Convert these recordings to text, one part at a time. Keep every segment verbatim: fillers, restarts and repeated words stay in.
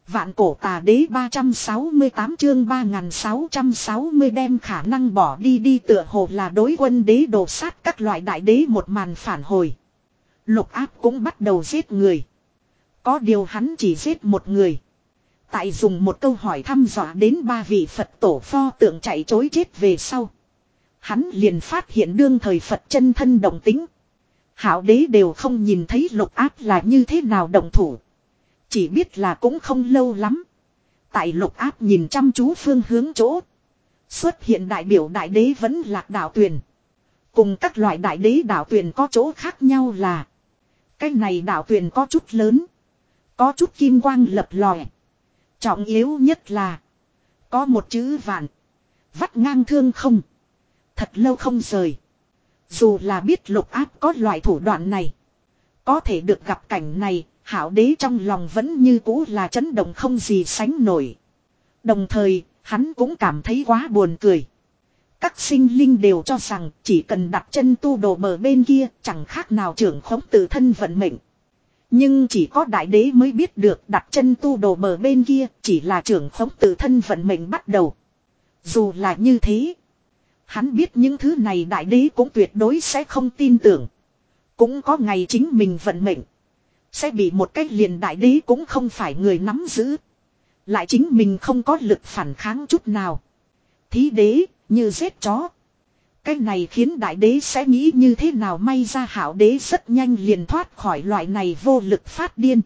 Vạn cổ tà đế ba trăm sáu mươi tám chương ba nghìn sáu trăm sáu mươi đem khả năng bỏ đi đi tựa hồ là đối quân đế đồ sát các loại đại đế một màn phản hồi. Lục áp cũng bắt đầu giết người. Có điều hắn chỉ giết một người. Tại dùng một câu hỏi thăm dò đến ba vị Phật tổ pho tượng chạy chối chết về sau. Hắn liền phát hiện đương thời Phật chân thân động tính. Hảo đế đều không nhìn thấy lục áp là như thế nào động thủ. Chỉ biết là cũng không lâu lắm. Tại lục áp nhìn chăm chú phương hướng chỗ. Xuất hiện đại biểu đại đế vẫn lạc đạo tuyền. Cùng các loại đại đế đạo tuyền có chỗ khác nhau là. Cái này đạo tuyền có chút lớn. Có chút kim quang lập lòe. Trọng yếu nhất là. Có một chữ vạn. Vắt ngang thương không. Thật lâu không rời. Dù là biết lục áp có loại thủ đoạn này. Có thể được gặp cảnh này. Hảo đế trong lòng vẫn như cũ là chấn động không gì sánh nổi. Đồng thời, hắn cũng cảm thấy quá buồn cười. Các sinh linh đều cho rằng chỉ cần đặt chân tu đồ bờ bên kia chẳng khác nào trưởng khống tự thân vận mệnh. Nhưng chỉ có đại đế mới biết được đặt chân tu đồ bờ bên kia chỉ là trưởng khống tự thân vận mệnh bắt đầu. Dù là như thế, hắn biết những thứ này đại đế cũng tuyệt đối sẽ không tin tưởng. Cũng có ngày chính mình vận mệnh sẽ bị một cách liền đại đế cũng không phải người nắm giữ. Lại chính mình không có lực phản kháng chút nào. Thí đế, như giết chó. Cái này khiến đại đế sẽ nghĩ như thế nào, may ra hảo đế rất nhanh liền thoát khỏi loại này vô lực phát điên.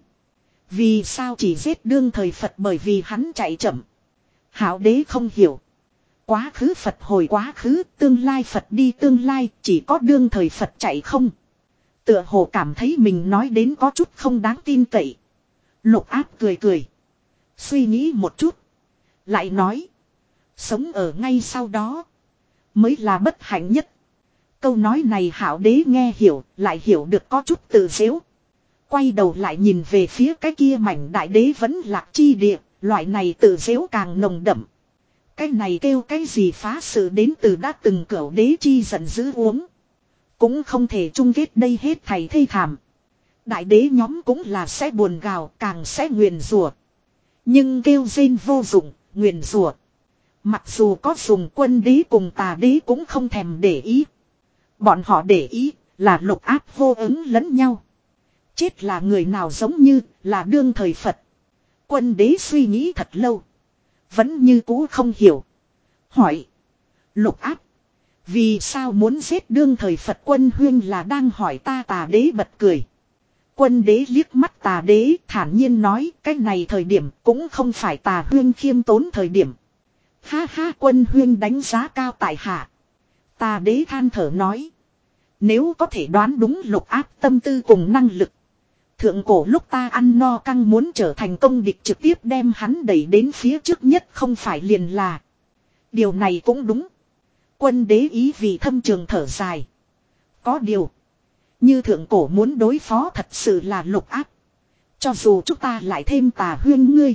Vì sao chỉ giết đương thời Phật, bởi vì hắn chạy chậm. Hảo đế không hiểu. Quá khứ Phật hồi quá khứ, tương lai Phật đi tương lai, chỉ có đương thời Phật chạy không. Tựa hồ cảm thấy mình nói đến có chút không đáng tin cậy. Lục áp cười cười. Suy nghĩ một chút. Lại nói. Sống ở ngay sau đó. Mới là bất hạnh nhất. Câu nói này hảo đế nghe hiểu. Lại hiểu được có chút tự dễu. Quay đầu lại nhìn về phía cái kia mảnh đại đế vẫn lạc chi địa. Loại này tự dễu càng nồng đậm. Cái này kêu cái gì phá sự đến từ đã từng cửu đế chi giận dữ uống. Cũng không thể chung kết đây hết thầy thê thảm. Đại đế nhóm cũng là sẽ buồn gào, càng sẽ nguyền rủa. Nhưng kêu rên vô dụng, nguyền rủa. Mặc dù có dùng quân đế cùng tà đế cũng không thèm để ý. Bọn họ để ý là lục áp vô ứng lẫn nhau. Chết là người nào giống như là đương thời Phật. Quân đế suy nghĩ thật lâu. Vẫn như cũ không hiểu. Hỏi. Lục áp. Vì sao muốn giết đương thời Phật? Quân huyên là đang hỏi ta. Tà đế bật cười. Quân đế liếc mắt tà đế thản nhiên nói, cái này thời điểm cũng không phải tà huyên khiêm tốn thời điểm. Ha ha, quân huyên đánh giá cao tại hạ. Tà đế than thở nói. Nếu có thể đoán đúng lục áp tâm tư cùng năng lực. Thượng cổ lúc ta ăn no căng muốn trở thành công địch trực tiếp đem hắn đẩy đến phía trước nhất không phải liền là. Điều này cũng đúng. Quân đế ý vì thâm trường thở dài. Có điều. Như thượng cổ muốn đối phó thật sự là lục áp. Cho dù chúng ta lại thêm tà huyên ngươi.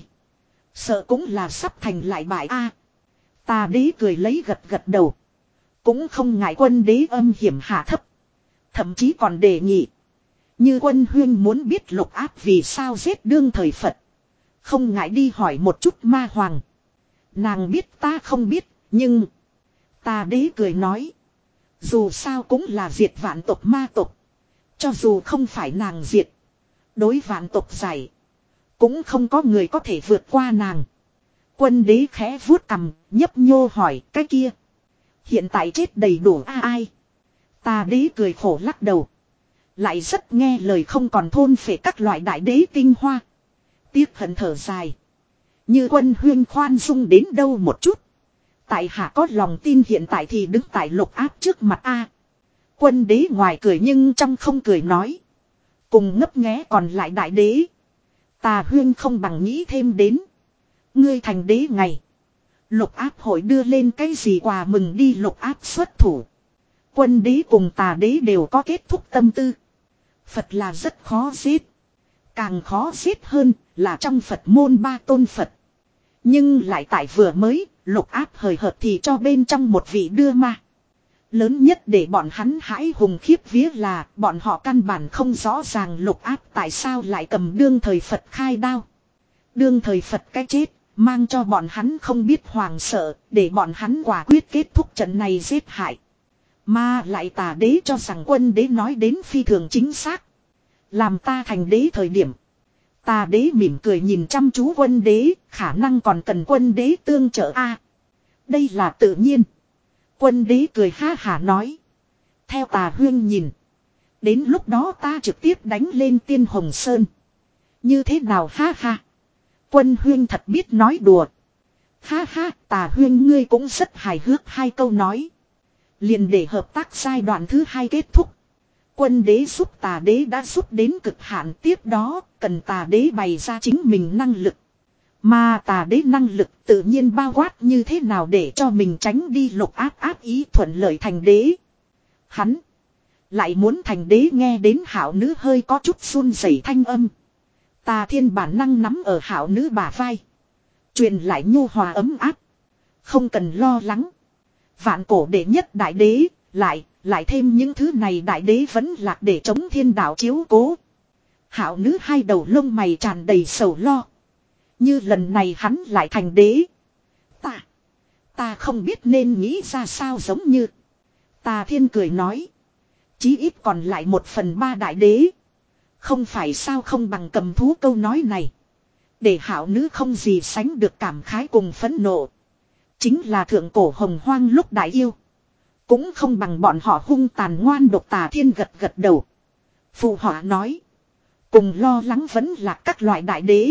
Sợ cũng là sắp thành lại bại a. Tà đế cười lấy gật gật đầu. Cũng không ngại quân đế âm hiểm hạ thấp. Thậm chí còn đề nghị. Như quân huyên muốn biết lục áp vì sao giết đương thời Phật. Không ngại đi hỏi một chút ma hoàng. Nàng biết ta không biết. Nhưng. Tà đế cười nói. Dù sao cũng là diệt vạn tộc ma tộc. Cho dù không phải nàng diệt. Đối vạn tộc giải. Cũng không có người có thể vượt qua nàng. Quân đế khẽ vuốt cằm, nhấp nhô hỏi cái kia. Hiện tại chết đầy đủ a ai. Tà đế cười khổ lắc đầu. Lại rất nghe lời không còn thôn phệ các loại đại đế tinh hoa. Tiếc hận thở dài. Như quân huyên khoan dung đến đâu một chút. Tại hạ có lòng tin hiện tại thì đứng tại lục áp trước mặt a. Quân đế ngoài cười nhưng trong không cười nói. Cùng ngấp nghé còn lại đại đế. Tà huyên không bằng nghĩ thêm đến. Ngươi thành đế ngày. Lục áp hội đưa lên cái gì quà mừng đi, lục áp xuất thủ. Quân đế cùng tà đế đều có kết thúc tâm tư. Phật là rất khó giết. Càng khó giết hơn là trong Phật môn ba tôn Phật. Nhưng lại tại vừa mới, lục áp hời hợt thì cho bên trong một vị đưa ma. Lớn nhất để bọn hắn hãi hùng khiếp vía là bọn họ căn bản không rõ ràng lục áp tại sao lại cầm đương thời Phật khai đao. Đương thời Phật cái chết, mang cho bọn hắn không biết hoàng sợ, để bọn hắn quả quyết kết thúc trận này giết hại. Mà lại tà đế cho rằng quân đế nói đến phi thường chính xác. Làm ta thành đế thời điểm. Tà đế mỉm cười nhìn chăm chú quân đế, khả năng còn cần quân đế tương trợ a. Đây là tự nhiên. Quân đế cười ha hả nói. Theo tà huyên nhìn. Đến lúc đó ta trực tiếp đánh lên Tiên Hồng Sơn. Như thế nào ha ha. Quân huyên thật biết nói đùa. Ha ha, tà huyên ngươi cũng rất hài hước hai câu nói. Liền để hợp tác giai đoạn thứ hai kết thúc. Quân đế giúp tà đế đã giúp đến cực hạn, tiếp đó cần tà đế bày ra chính mình năng lực. Mà tà đế năng lực tự nhiên bao quát như thế nào để cho mình tránh đi lục áp áp ý thuận lợi thành đế. Hắn lại muốn thành đế, nghe đến hảo nữ hơi có chút run rẩy thanh âm. Tà thiên bản năng nắm ở hảo nữ bả vai. Truyền lại nhu hòa ấm áp. Không cần lo lắng. Vạn cổ đệ nhất đại đế, lại, lại thêm những thứ này đại đế vẫn lạc để chống thiên đạo chiếu cố. Hảo nữ hai đầu lông mày tràn đầy sầu lo. Như lần này hắn lại thành đế. Ta, ta không biết nên nghĩ ra sao giống như. Tà thiên cười nói. Chí ít còn lại một phần ba đại đế. Không phải sao không bằng cầm thú câu nói này. Để hảo nữ không gì sánh được cảm khái cùng phẫn nộ. Chính là thượng cổ hồng hoang lúc đại yêu. Cũng không bằng bọn họ hung tàn ngoan độc. Tà thiên gật gật đầu. Phụ họa nói. Cùng lo lắng vẫn là các loại đại đế.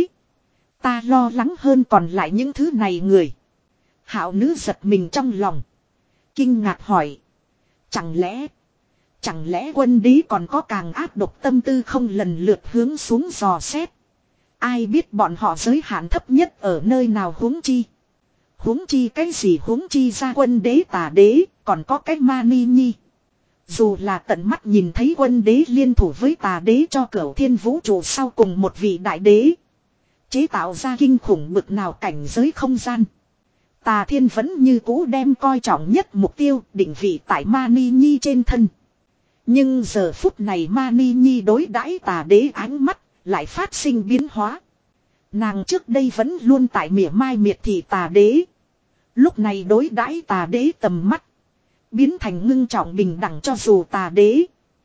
Ta lo lắng hơn còn lại những thứ này người. Hảo nữ giật mình trong lòng. Kinh ngạc hỏi. Chẳng lẽ. Chẳng lẽ quân đế còn có càng ác độc tâm tư không, lần lượt hướng xuống dò xét. Ai biết bọn họ giới hạn thấp nhất ở nơi nào, huống chi. Huống chi cái gì, huống chi ra quân đế tà đế, còn có cái ma ni nhi. Dù là tận mắt nhìn thấy quân đế liên thủ với tà đế cho cửu thiên vũ trụ sau cùng một vị đại đế. Chế tạo ra kinh khủng bực nào cảnh giới không gian. Tà thiên vẫn như cũ đem coi trọng nhất mục tiêu định vị tại ma ni nhi trên thân. Nhưng giờ phút này ma ni nhi đối đãi tà đế ánh mắt lại phát sinh biến hóa. Nàng trước đây vẫn luôn tại mỉa mai miệt thị tà đế. Lúc này đối đãi tà đế tầm mắt biến thành ngưng trọng bình đẳng, cho dù tà đế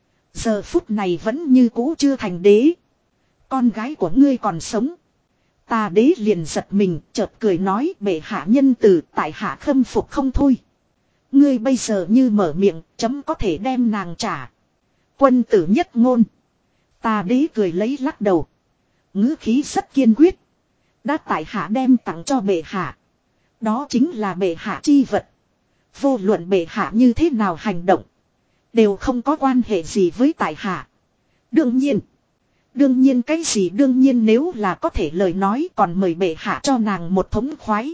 giờ phút này vẫn như cũ chưa thành đế. Con gái của ngươi còn sống. Tà đế liền giật mình, chợt cười nói, bệ hạ nhân từ, tại hạ khâm phục không thôi. Ngươi bây giờ như mở miệng, chấm có thể đem nàng trả. Quân tử nhất ngôn. Tà đế cười lấy lắc đầu. Ngữ khí rất kiên quyết. Đã tại hạ đem tặng cho bệ hạ. Đó chính là bệ hạ chi vật. Vô luận bệ hạ như thế nào hành động. Đều không có quan hệ gì với tại hạ. Đương nhiên. Đương nhiên cái gì đương nhiên, nếu là có thể lời nói còn mời bệ hạ cho nàng một thống khoái.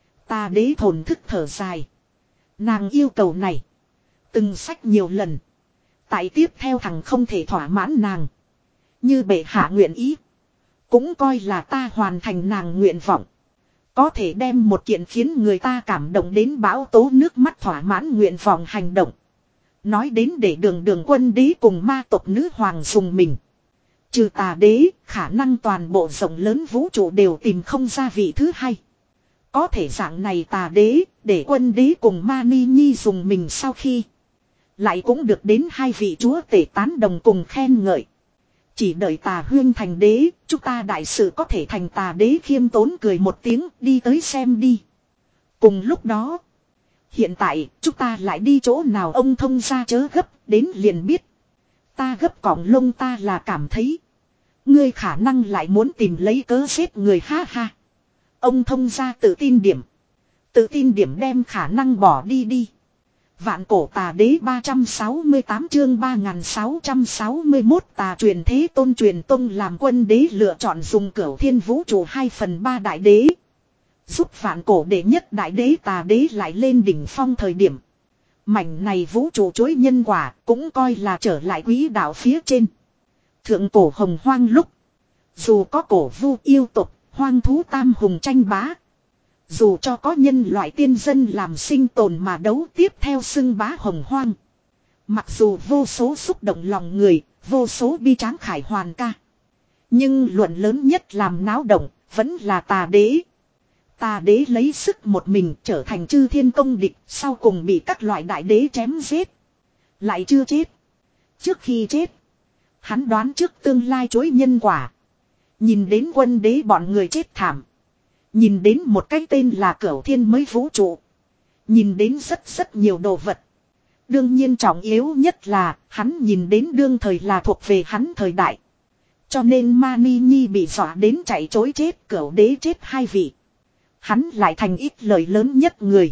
Tà đế thổn thức thở dài. Nàng yêu cầu này. Từng sách nhiều lần. Tại tiếp theo thằng không thể thỏa mãn nàng. Như bệ hạ nguyện ý. Cũng coi là ta hoàn thành nàng nguyện vọng. Có thể đem một kiện khiến người ta cảm động đến bão tố nước mắt thỏa mãn nguyện vọng hành động. Nói đến để đường đường quân đế cùng ma tộc nữ hoàng dùng mình. Trừ tà đế, khả năng toàn bộ rộng lớn vũ trụ đều tìm không ra vị thứ hai. Có thể dạng này tà đế, để quân đế cùng ma ni nhi dùng mình sau khi. Lại cũng được đến hai vị chúa tể tán đồng cùng khen ngợi. Chỉ đợi tà huyên thành đế, chúng ta đại sự có thể thành. Tà đế khiêm tốn cười một tiếng, đi tới xem đi. Cùng lúc đó, hiện tại chúng ta lại đi chỗ nào, ông thông gia chớ gấp, đến liền biết. Ta gấp cọng lông, ta là cảm thấy ngươi khả năng lại muốn tìm lấy cớ giết người, ha ha. Ông thông gia tự tin điểm. Tự tin điểm đem khả năng bỏ đi đi. Vạn cổ tà đế ba trăm sáu mươi tám chương ba nghìn sáu trăm sáu mươi mốt. Tà truyền thế tôn truyền tông làm quân đế lựa chọn dùng cửu thiên vũ trụ hai phần ba đại đế. Giúp vạn cổ đệ nhất đại đế tà đế lại lên đỉnh phong thời điểm. Mảnh này vũ trụ chối nhân quả cũng coi là trở lại quý đạo phía trên. Thượng cổ hồng hoang lúc. Dù có cổ vu yêu tục, hoang thú tam hùng tranh bá. Dù cho có nhân loại tiên dân làm sinh tồn mà đấu tiếp theo xưng bá hồng hoang. Mặc dù vô số xúc động lòng người, vô số bi tráng khải hoàn ca. Nhưng luận lớn nhất làm náo động, vẫn là tà đế. Tà đế lấy sức một mình trở thành chư thiên công địch, sau cùng bị các loại đại đế chém giết. Lại chưa chết. Trước khi chết, hắn đoán trước tương lai chối nhân quả. Nhìn đến quân đế bọn người chết thảm. Nhìn đến một cái tên là Cửu Thiên mới vũ trụ. Nhìn đến rất rất nhiều đồ vật. Đương nhiên trọng yếu nhất là hắn nhìn đến đương thời là thuộc về hắn thời đại. Cho nên Mani Nhi bị dọa đến chạy chối chết, Cửu đế chết hai vị. Hắn lại thành ít lời lớn nhất người.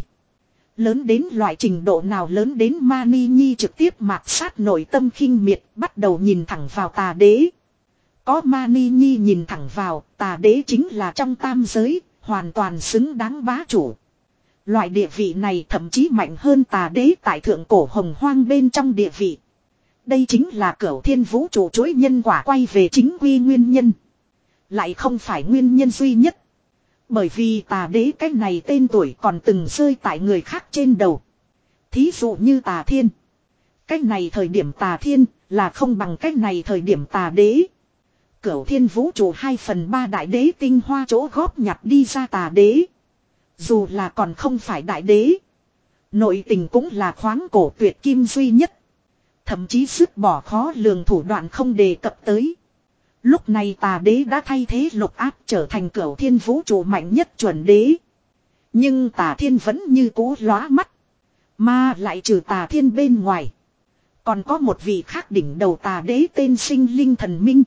Lớn đến loại trình độ nào, lớn đến Mani Nhi trực tiếp mạt sát nội tâm khinh miệt, bắt đầu nhìn thẳng vào tà đế. Có Mani Nhi nhìn thẳng vào, tà đế chính là trong tam giới, hoàn toàn xứng đáng bá chủ. Loại địa vị này thậm chí mạnh hơn tà đế tại thượng cổ hồng hoang bên trong địa vị. Đây chính là Cửu Thiên vũ trụ chối nhân quả quay về chính quy nguyên nhân. Lại không phải nguyên nhân duy nhất. Bởi vì tà đế cái này tên tuổi còn từng rơi tại người khác trên đầu. Thí dụ như tà thiên. Cái này thời điểm tà thiên là không bằng cái này thời điểm tà đế. Cửu Thiên vũ trụ hai phần ba đại đế tinh hoa chỗ góp nhặt đi ra tà đế. Dù là còn không phải đại đế. Nội tình cũng là khoáng cổ tuyệt kim duy nhất. Thậm chí dứt bỏ khó lường thủ đoạn không đề cập tới. Lúc này tà đế đã thay thế lục áp trở thành Cửu Thiên vũ trụ mạnh nhất chuẩn đế. Nhưng tà thiên vẫn như cũ lóa mắt. Mà lại trừ tà thiên bên ngoài. Còn có một vị khác đỉnh đầu tà đế tên Sinh Linh Thần Minh.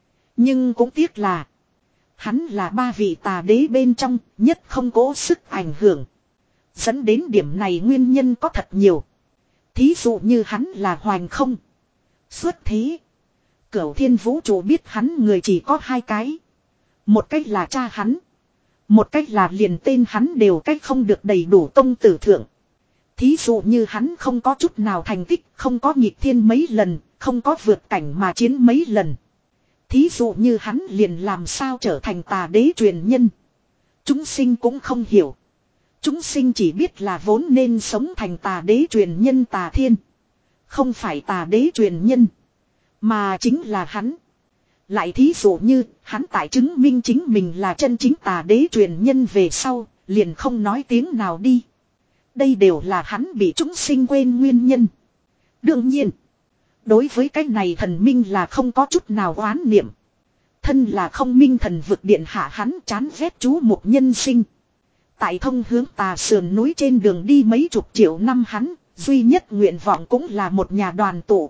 Nhưng cũng tiếc là. Hắn là ba vị tà đế bên trong nhất không cố sức ảnh hưởng. Dẫn đến điểm này nguyên nhân có thật nhiều. Thí dụ như hắn là hoành không. Xuất thế. Cửu Thiên vũ trụ biết hắn người chỉ có hai cái. Một cách là cha hắn. Một cách là liền tên hắn đều cách không được đầy đủ công tử thượng. Thí dụ như hắn không có chút nào thành tích, không có nghịch thiên mấy lần, không có vượt cảnh mà chiến mấy lần. Thí dụ như hắn liền làm sao trở thành tà đế truyền nhân. Chúng sinh cũng không hiểu. Chúng sinh chỉ biết là vốn nên sống thành tà đế truyền nhân tà thiên. Không phải tà đế truyền nhân. Mà chính là hắn. Lại thí dụ như hắn tại chứng minh chính mình là chân chính tà đế truyền nhân về sau, liền không nói tiếng nào đi. Đây đều là hắn bị chúng sinh quên nguyên nhân. Đương nhiên, đối với cái này thần minh là không có chút nào oán niệm. Thân là không minh thần vực điện hạ hắn chán ghét chú một nhân sinh. Tại thông hướng tà sườn núi trên đường đi mấy chục triệu năm hắn, duy nhất nguyện vọng cũng là một nhà đoàn tụ.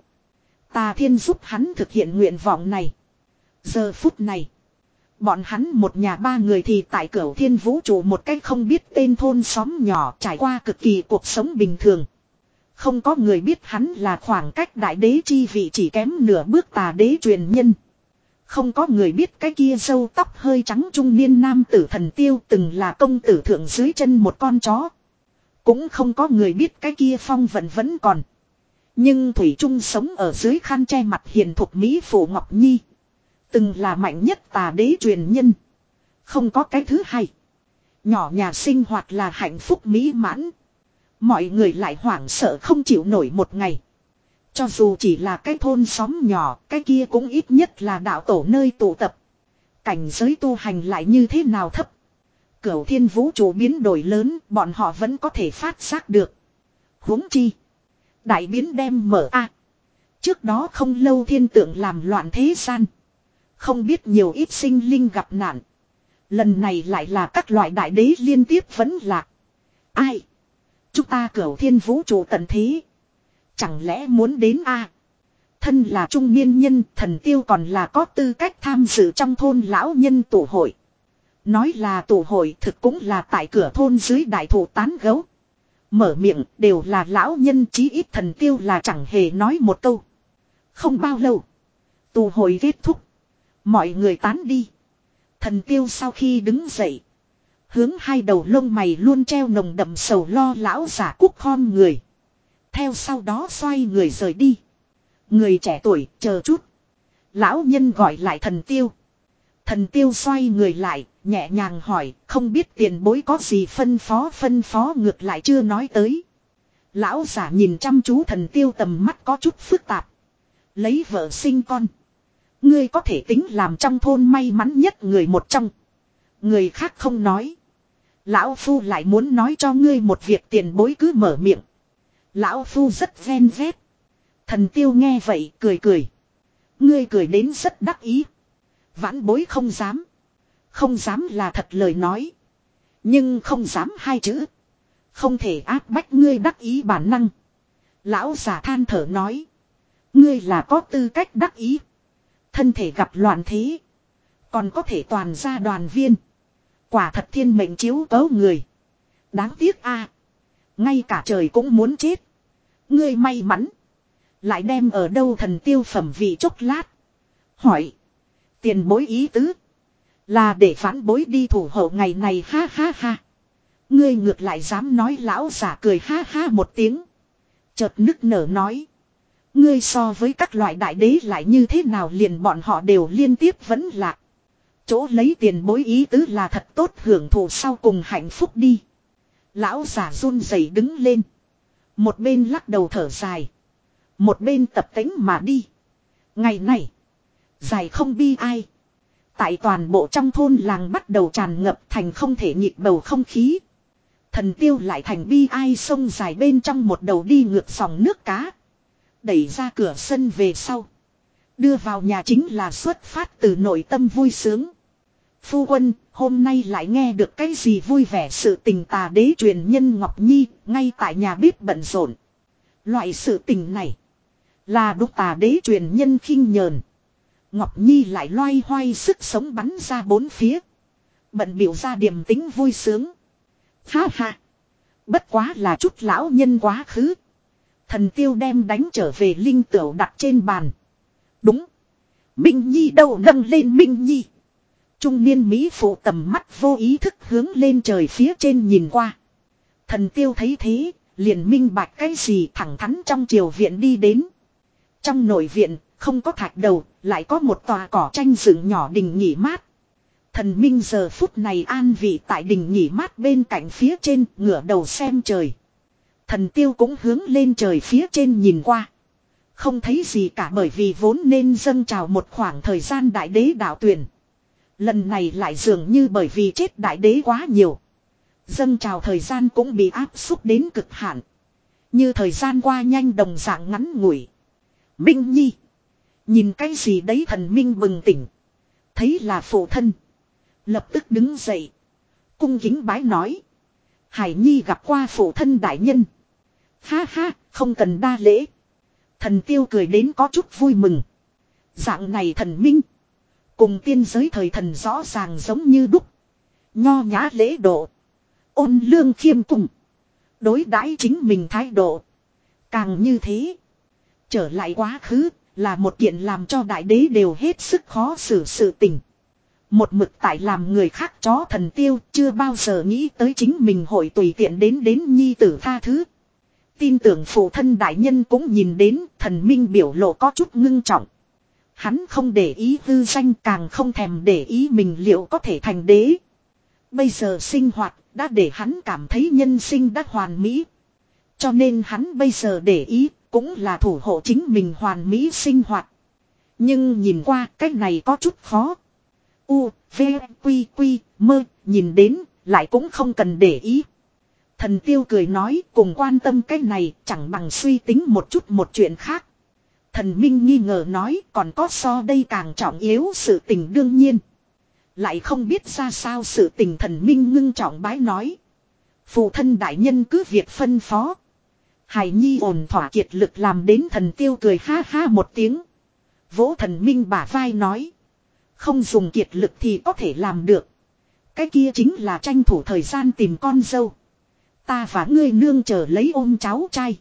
Tà thiên giúp hắn thực hiện nguyện vọng này. Giờ phút này, bọn hắn một nhà ba người thì tại Cửu Thiên vũ trụ một cách không biết tên thôn xóm nhỏ trải qua cực kỳ cuộc sống bình thường. Không có người biết hắn là khoảng cách đại đế chi vị chỉ kém nửa bước tà đế truyền nhân. Không có người biết cái kia râu tóc hơi trắng trung niên nam tử Thần Tiêu từng là công tử thượng dưới chân một con chó. Cũng không có người biết cái kia phong vận vẫn còn. Nhưng Thủy Trung sống ở dưới khăn che mặt hiền thục Mỹ Phụ Ngọc Nhi. Từng là mạnh nhất tà đế truyền nhân. Không có cái thứ hai. Nhỏ nhà sinh hoạt là hạnh phúc mỹ mãn. Mọi người lại hoảng sợ không chịu nổi một ngày. Cho dù chỉ là cái thôn xóm nhỏ, cái kia cũng ít nhất là đạo tổ nơi tụ tập. Cảnh giới tu hành lại như thế nào thấp. Cửu Thiên vũ trụ biến đổi lớn, bọn họ vẫn có thể phát giác được. Huống chi. Đại biến đem mở a. Trước đó không lâu thiên tượng làm loạn thế gian. Không biết nhiều ít sinh linh gặp nạn. Lần này lại là các loại đại đế liên tiếp vấn lạc. Ai? Chúng ta Cửu Thiên vũ trụ tận thế. Chẳng lẽ muốn đến a? Thân là trung niên nhân, Thần Tiêu còn là có tư cách tham dự trong thôn lão nhân tụ hội. Nói là tụ hội thực cũng là tại cửa thôn dưới đại thụ tán gấu. Mở miệng đều là lão nhân, chí ít Thần Tiêu là chẳng hề nói một câu. Không bao lâu, tụ hội kết thúc. Mọi người tán đi. Thần Tiêu sau khi đứng dậy, hướng hai đầu lông mày luôn treo nồng đậm sầu lo lão giả cúc khom người. Theo sau đó xoay người rời đi. Người trẻ tuổi, chờ chút. Lão nhân gọi lại Thần Tiêu. Thần Tiêu xoay người lại, nhẹ nhàng hỏi, không biết tiền bối có gì phân phó phân phó ngược lại chưa nói tới. Lão giả nhìn chăm chú Thần Tiêu, tầm mắt có chút phức tạp. Lấy vợ sinh con. Ngươi có thể tính làm trong thôn may mắn nhất người một trong. Người khác không nói. Lão Phu lại muốn nói cho ngươi một việc, tiền bối cứ mở miệng. Lão Phu rất ven vét. Thần Tiêu nghe vậy cười cười. Ngươi cười đến rất đắc ý. Vãn bối không dám. Không dám là thật lời nói. Nhưng không dám hai chữ. Không thể áp bách ngươi đắc ý bản năng. Lão giả than thở nói. Ngươi là có tư cách đắc ý. Thân thể gặp loạn thế. Còn có thể toàn ra đoàn viên. Quả thật thiên mệnh chiếu cấu người. Đáng tiếc a, ngay cả trời cũng muốn chết. Ngươi may mắn. Lại đem ở đâu Thần Tiêu phẩm vị chốc lát. Hỏi. Tiền bối ý tứ. Là để phán bối đi thủ hộ ngày này, ha ha ha. Ngươi ngược lại dám nói. Lão giả cười ha ha một tiếng. Chợt nức nở nói. Ngươi so với các loại đại đế lại như thế nào, liền bọn họ đều liên tiếp vẫn lạc. Chỗ lấy tiền bối ý tứ là thật tốt hưởng thụ sau cùng hạnh phúc đi. Lão giả run rẩy đứng lên. Một bên lắc đầu thở dài. Một bên tập tĩnh mà đi. Ngày này. Dài không bi ai. Tại toàn bộ trong thôn làng bắt đầu tràn ngập thành không thể nhịn bầu không khí. Thần Tiêu lại thành bi ai sông dài bên trong một đầu đi ngược dòng nước cá. Đẩy ra cửa sân về sau. Đưa vào nhà chính là xuất phát từ nội tâm vui sướng. Phu quân, hôm nay lại nghe được cái gì vui vẻ sự tình? Tà đế truyền nhân Ngọc Nhi, ngay tại nhà bếp bận rộn. Loại sự tình này, là đúc tà đế truyền nhân khinh nhờn. Ngọc Nhi lại loay hoay sức sống bắn ra bốn phía. Bận biểu ra điềm tính vui sướng. Ha ha, bất quá là chút lão nhân quá khứ. Thần Tiêu đem đánh trở về linh tửu đặt trên bàn. Đúng. Minh Nhi đâu, nâng lên Minh Nhi. Trung niên Mỹ phụ tầm mắt vô ý thức hướng lên trời phía trên nhìn qua. Thần Tiêu thấy thế, liền minh bạch cái gì, thẳng thắn trong triều viện đi đến. Trong nội viện, không có thạch đầu, lại có một tòa cỏ tranh dựng nhỏ đình nghỉ mát. Thần Minh giờ phút này an vị tại đình nghỉ mát bên cạnh phía trên, ngửa đầu xem trời. Thần Tiêu cũng hướng lên trời phía trên nhìn qua. Không thấy gì cả, bởi vì vốn nên dâng trào một khoảng thời gian đại đế đạo tuyển. Lần này lại dường như bởi vì chết đại đế quá nhiều. Dâng trào thời gian cũng bị áp xúc đến cực hạn. Như thời gian qua nhanh đồng dạng ngắn ngủi. Minh Nhi. Nhìn cái gì đấy? Thần Minh bừng tỉnh. Thấy là phụ thân. Lập tức đứng dậy. Cung kính bái nói. Hải Nhi gặp qua phụ thân đại nhân. Ha ha, không cần đa lễ. Thần Tiêu cười đến có chút vui mừng. Dạng này thần minh. Cùng tiên giới thời thần rõ ràng giống như đúc. Nho nhã lễ độ. Ôn lương khiêm cùng. Đối đãi chính mình thái độ. Càng như thế. Trở lại quá khứ là một kiện làm cho đại đế đều hết sức khó xử sự tình. Một mực tại làm người khác chó Thần Tiêu chưa bao giờ nghĩ tới chính mình hội tùy tiện đến đến nhi tử tha thứ. Tin tưởng phụ thân đại nhân cũng nhìn đến, thần minh biểu lộ có chút ngưng trọng. Hắn không để ý hư danh, càng không thèm để ý mình liệu có thể thành đế. Bây giờ sinh hoạt đã để hắn cảm thấy nhân sinh đã hoàn mỹ. Cho nên hắn bây giờ để ý cũng là thủ hộ chính mình hoàn mỹ sinh hoạt. Nhưng nhìn qua cái này có chút khó. U, V, Quy, Quy, mơ, nhìn đến lại cũng không cần để ý. Thần Tiêu cười nói, cùng quan tâm cái này chẳng bằng suy tính một chút một chuyện khác. Thần Minh nghi ngờ nói, còn có so đây càng trọng yếu sự tình? Đương nhiên. Lại không biết ra sao sự tình. Thần Minh ngưng trọng bái nói. Phụ thân đại nhân cứ việc phân phó. Hải Nhi ổn thỏa kiệt lực làm đến. Thần Tiêu cười ha ha một tiếng. Vỗ thần Minh bả vai nói. Không dùng kiệt lực thì có thể làm được. Cái kia chính là tranh thủ thời gian tìm con dâu. Ta và ngươi nương chờ lấy ôm cháu trai.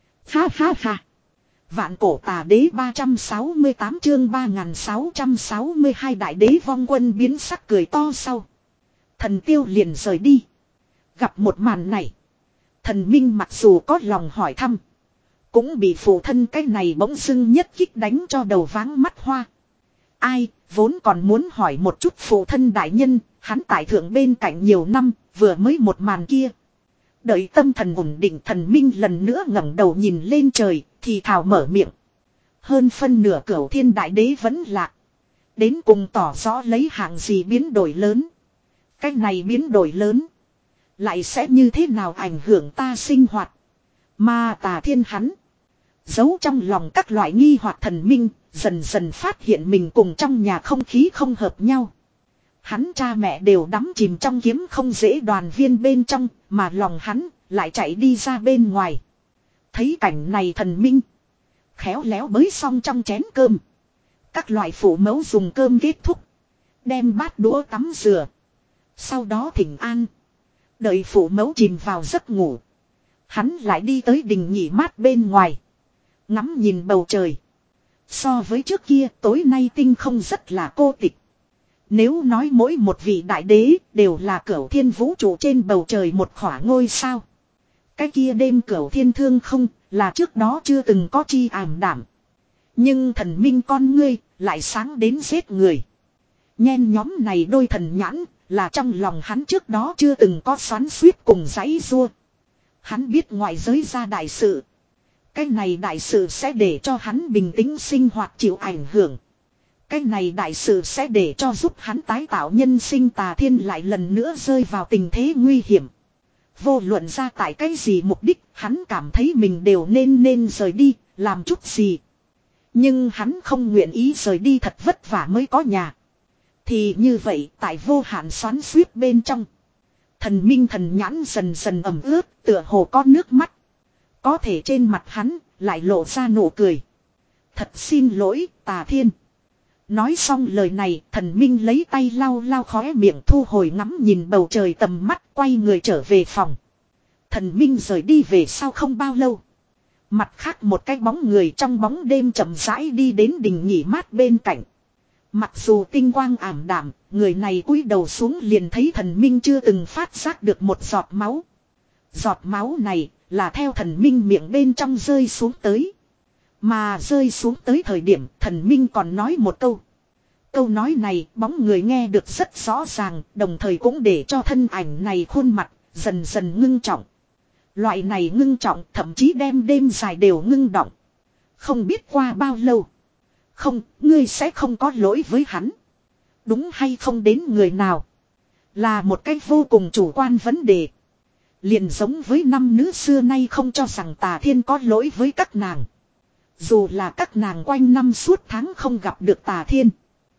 Ha ha ha. Vạn cổ tà đế ba trăm sáu mươi tám chương ba nghìn sáu trăm sáu mươi hai đại đế vong quân biến sắc cười to sau. Thần Tiêu liền rời đi. Gặp một màn này. Thần Minh mặc dù có lòng hỏi thăm. Cũng bị phụ thân cái này bỗng dưng nhất kích đánh cho đầu váng mắt hoa. Ai, vốn còn muốn hỏi một chút phụ thân đại nhân, hắn tại thượng bên cạnh nhiều năm, vừa mới một màn kia. Đợi tâm thần ổn định, thần Minh lần nữa ngẩng đầu nhìn lên trời, thì thào mở miệng. Hơn phân nửa cửu thiên đại đế vẫn lạc. Đến cùng tỏ rõ lấy hạng gì biến đổi lớn. Cái này biến đổi lớn. Lại sẽ như thế nào ảnh hưởng ta sinh hoạt. Mà Tà Thiên hắn. Giấu trong lòng các loại nghi hoặc thần minh. Dần dần phát hiện mình cùng trong nhà không khí không hợp nhau. Hắn cha mẹ đều đắm chìm trong kiếm không dễ đoàn viên bên trong. Mà lòng hắn lại chạy đi ra bên ngoài. Thấy cảnh này thần minh. Khéo léo bới xong trong chén cơm. Các loại phụ mẫu dùng cơm kết thúc. Đem bát đũa tắm rửa. Sau đó thỉnh an. Đợi phụ mẫu chìm vào giấc ngủ. Hắn lại đi tới đình nghỉ mát bên ngoài. Ngắm nhìn bầu trời. So với trước kia tối nay tinh không rất là cô tịch. Nếu nói mỗi một vị đại đế đều là cửu thiên vũ trụ trên bầu trời một khỏa ngôi sao. Cái kia đêm cửu thiên thương không là trước đó chưa từng có chi ảm đảm. Nhưng thần minh con ngươi lại sáng đến giết người. Nhen nhóm này đôi thần nhãn là trong lòng hắn trước đó chưa từng có xoắn xuýt cùng giãy giụa. Hắn biết ngoại giới ra đại sự. Cái này đại sự sẽ để cho hắn bình tĩnh sinh hoạt chịu ảnh hưởng. Cái này đại sự sẽ để cho giúp hắn tái tạo nhân sinh Tà Thiên lại lần nữa rơi vào tình thế nguy hiểm. Vô luận ra tại cái gì mục đích hắn cảm thấy mình đều nên nên rời đi, làm chút gì. Nhưng hắn không nguyện ý rời đi thật vất vả mới có nhà. Thì như vậy tại vô hạn xoắn xuýt bên trong. Thần minh thần nhãn dần dần ẩm ướt tựa hồ có nước mắt. Có thể trên mặt hắn lại lộ ra nụ cười. Thật xin lỗi Tà Thiên. Nói xong lời này thần minh lấy tay lau lau khóe miệng thu hồi ngắm nhìn bầu trời tầm mắt quay người trở về phòng. Thần minh rời đi về sau không bao lâu. Mặt khác một cái bóng người trong bóng đêm chậm rãi đi đến đình nghỉ mát bên cạnh. Mặc dù tinh quang ảm đạm, người này cúi đầu xuống liền thấy thần minh chưa từng phát giác được một giọt máu. Giọt máu này là theo thần minh miệng bên trong rơi xuống tới. Mà rơi xuống tới thời điểm thần minh còn nói một câu. Câu nói này bóng người nghe được rất rõ ràng, đồng thời cũng để cho thân ảnh này khuôn mặt dần dần ngưng trọng. Loại này ngưng trọng thậm chí đem đêm dài đều ngưng động. Không biết qua bao lâu. Không, ngươi sẽ không có lỗi với hắn. Đúng hay không đến người nào. Là một cách vô cùng chủ quan vấn đề. Liền giống với năm nữ xưa nay không cho rằng Tà Thiên có lỗi với các nàng. Dù là các nàng quanh năm suốt tháng không gặp được Tà Thiên.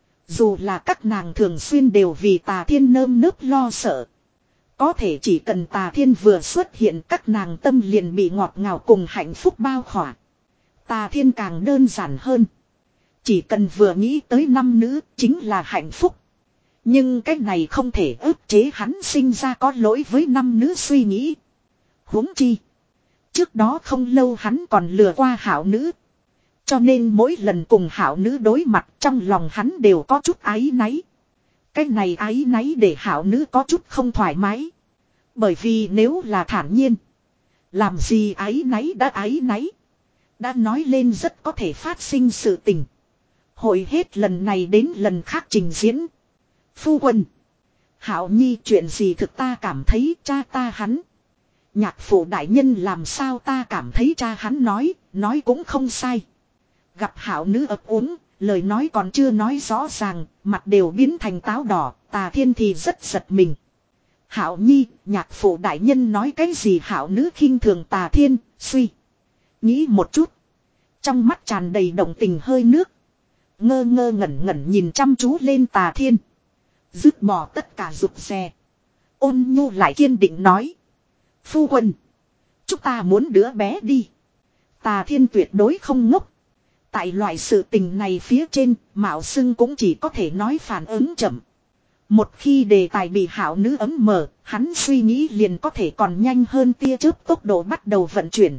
Dù là các nàng thường xuyên đều vì Tà Thiên nơm nớp lo sợ. Có thể chỉ cần Tà Thiên vừa xuất hiện các nàng tâm liền bị ngọt ngào cùng hạnh phúc bao khỏa. Tà Thiên càng đơn giản hơn. Chỉ cần vừa nghĩ tới năm nữ chính là hạnh phúc. Nhưng cái này không thể ức chế hắn sinh ra có lỗi với năm nữ suy nghĩ. Huống chi. Trước đó không lâu hắn còn lừa qua hảo nữ. Cho nên mỗi lần cùng hảo nữ đối mặt trong lòng hắn đều có chút áy náy. Cái này áy náy để hảo nữ có chút không thoải mái. Bởi vì nếu là thản nhiên. Làm gì áy náy đã áy náy. Đã nói lên rất có thể phát sinh sự tình. Hội hết lần này đến lần khác trình diễn. Phu quân. Hảo nhi chuyện gì thực ta cảm thấy cha ta hắn. Nhạc phụ đại nhân làm sao ta cảm thấy cha hắn nói, nói cũng không sai. Gặp hảo nữ ấp úng, lời nói còn chưa nói rõ ràng, mặt đều biến thành táo đỏ, Tà Thiên thì rất giật mình. Hảo nhi, nhạc phụ đại nhân nói cái gì hảo nữ khinh thường Tà Thiên, suy. Nghĩ một chút. Trong mắt tràn đầy động tình hơi nước. Ngơ ngơ ngẩn ngẩn nhìn chăm chú lên Tà Thiên. Dứt bỏ tất cả rụt rè. Ôn nhu lại kiên định nói. Phu quân. Chúng ta muốn đứa bé đi. Tà Thiên tuyệt đối không ngốc. Tại loại sự tình này phía trên, Mạo Xưng cũng chỉ có thể nói phản ứng chậm. Một khi đề tài bị hảo nữ ấm mở, hắn suy nghĩ liền có thể còn nhanh hơn tia chớp tốc độ bắt đầu vận chuyển.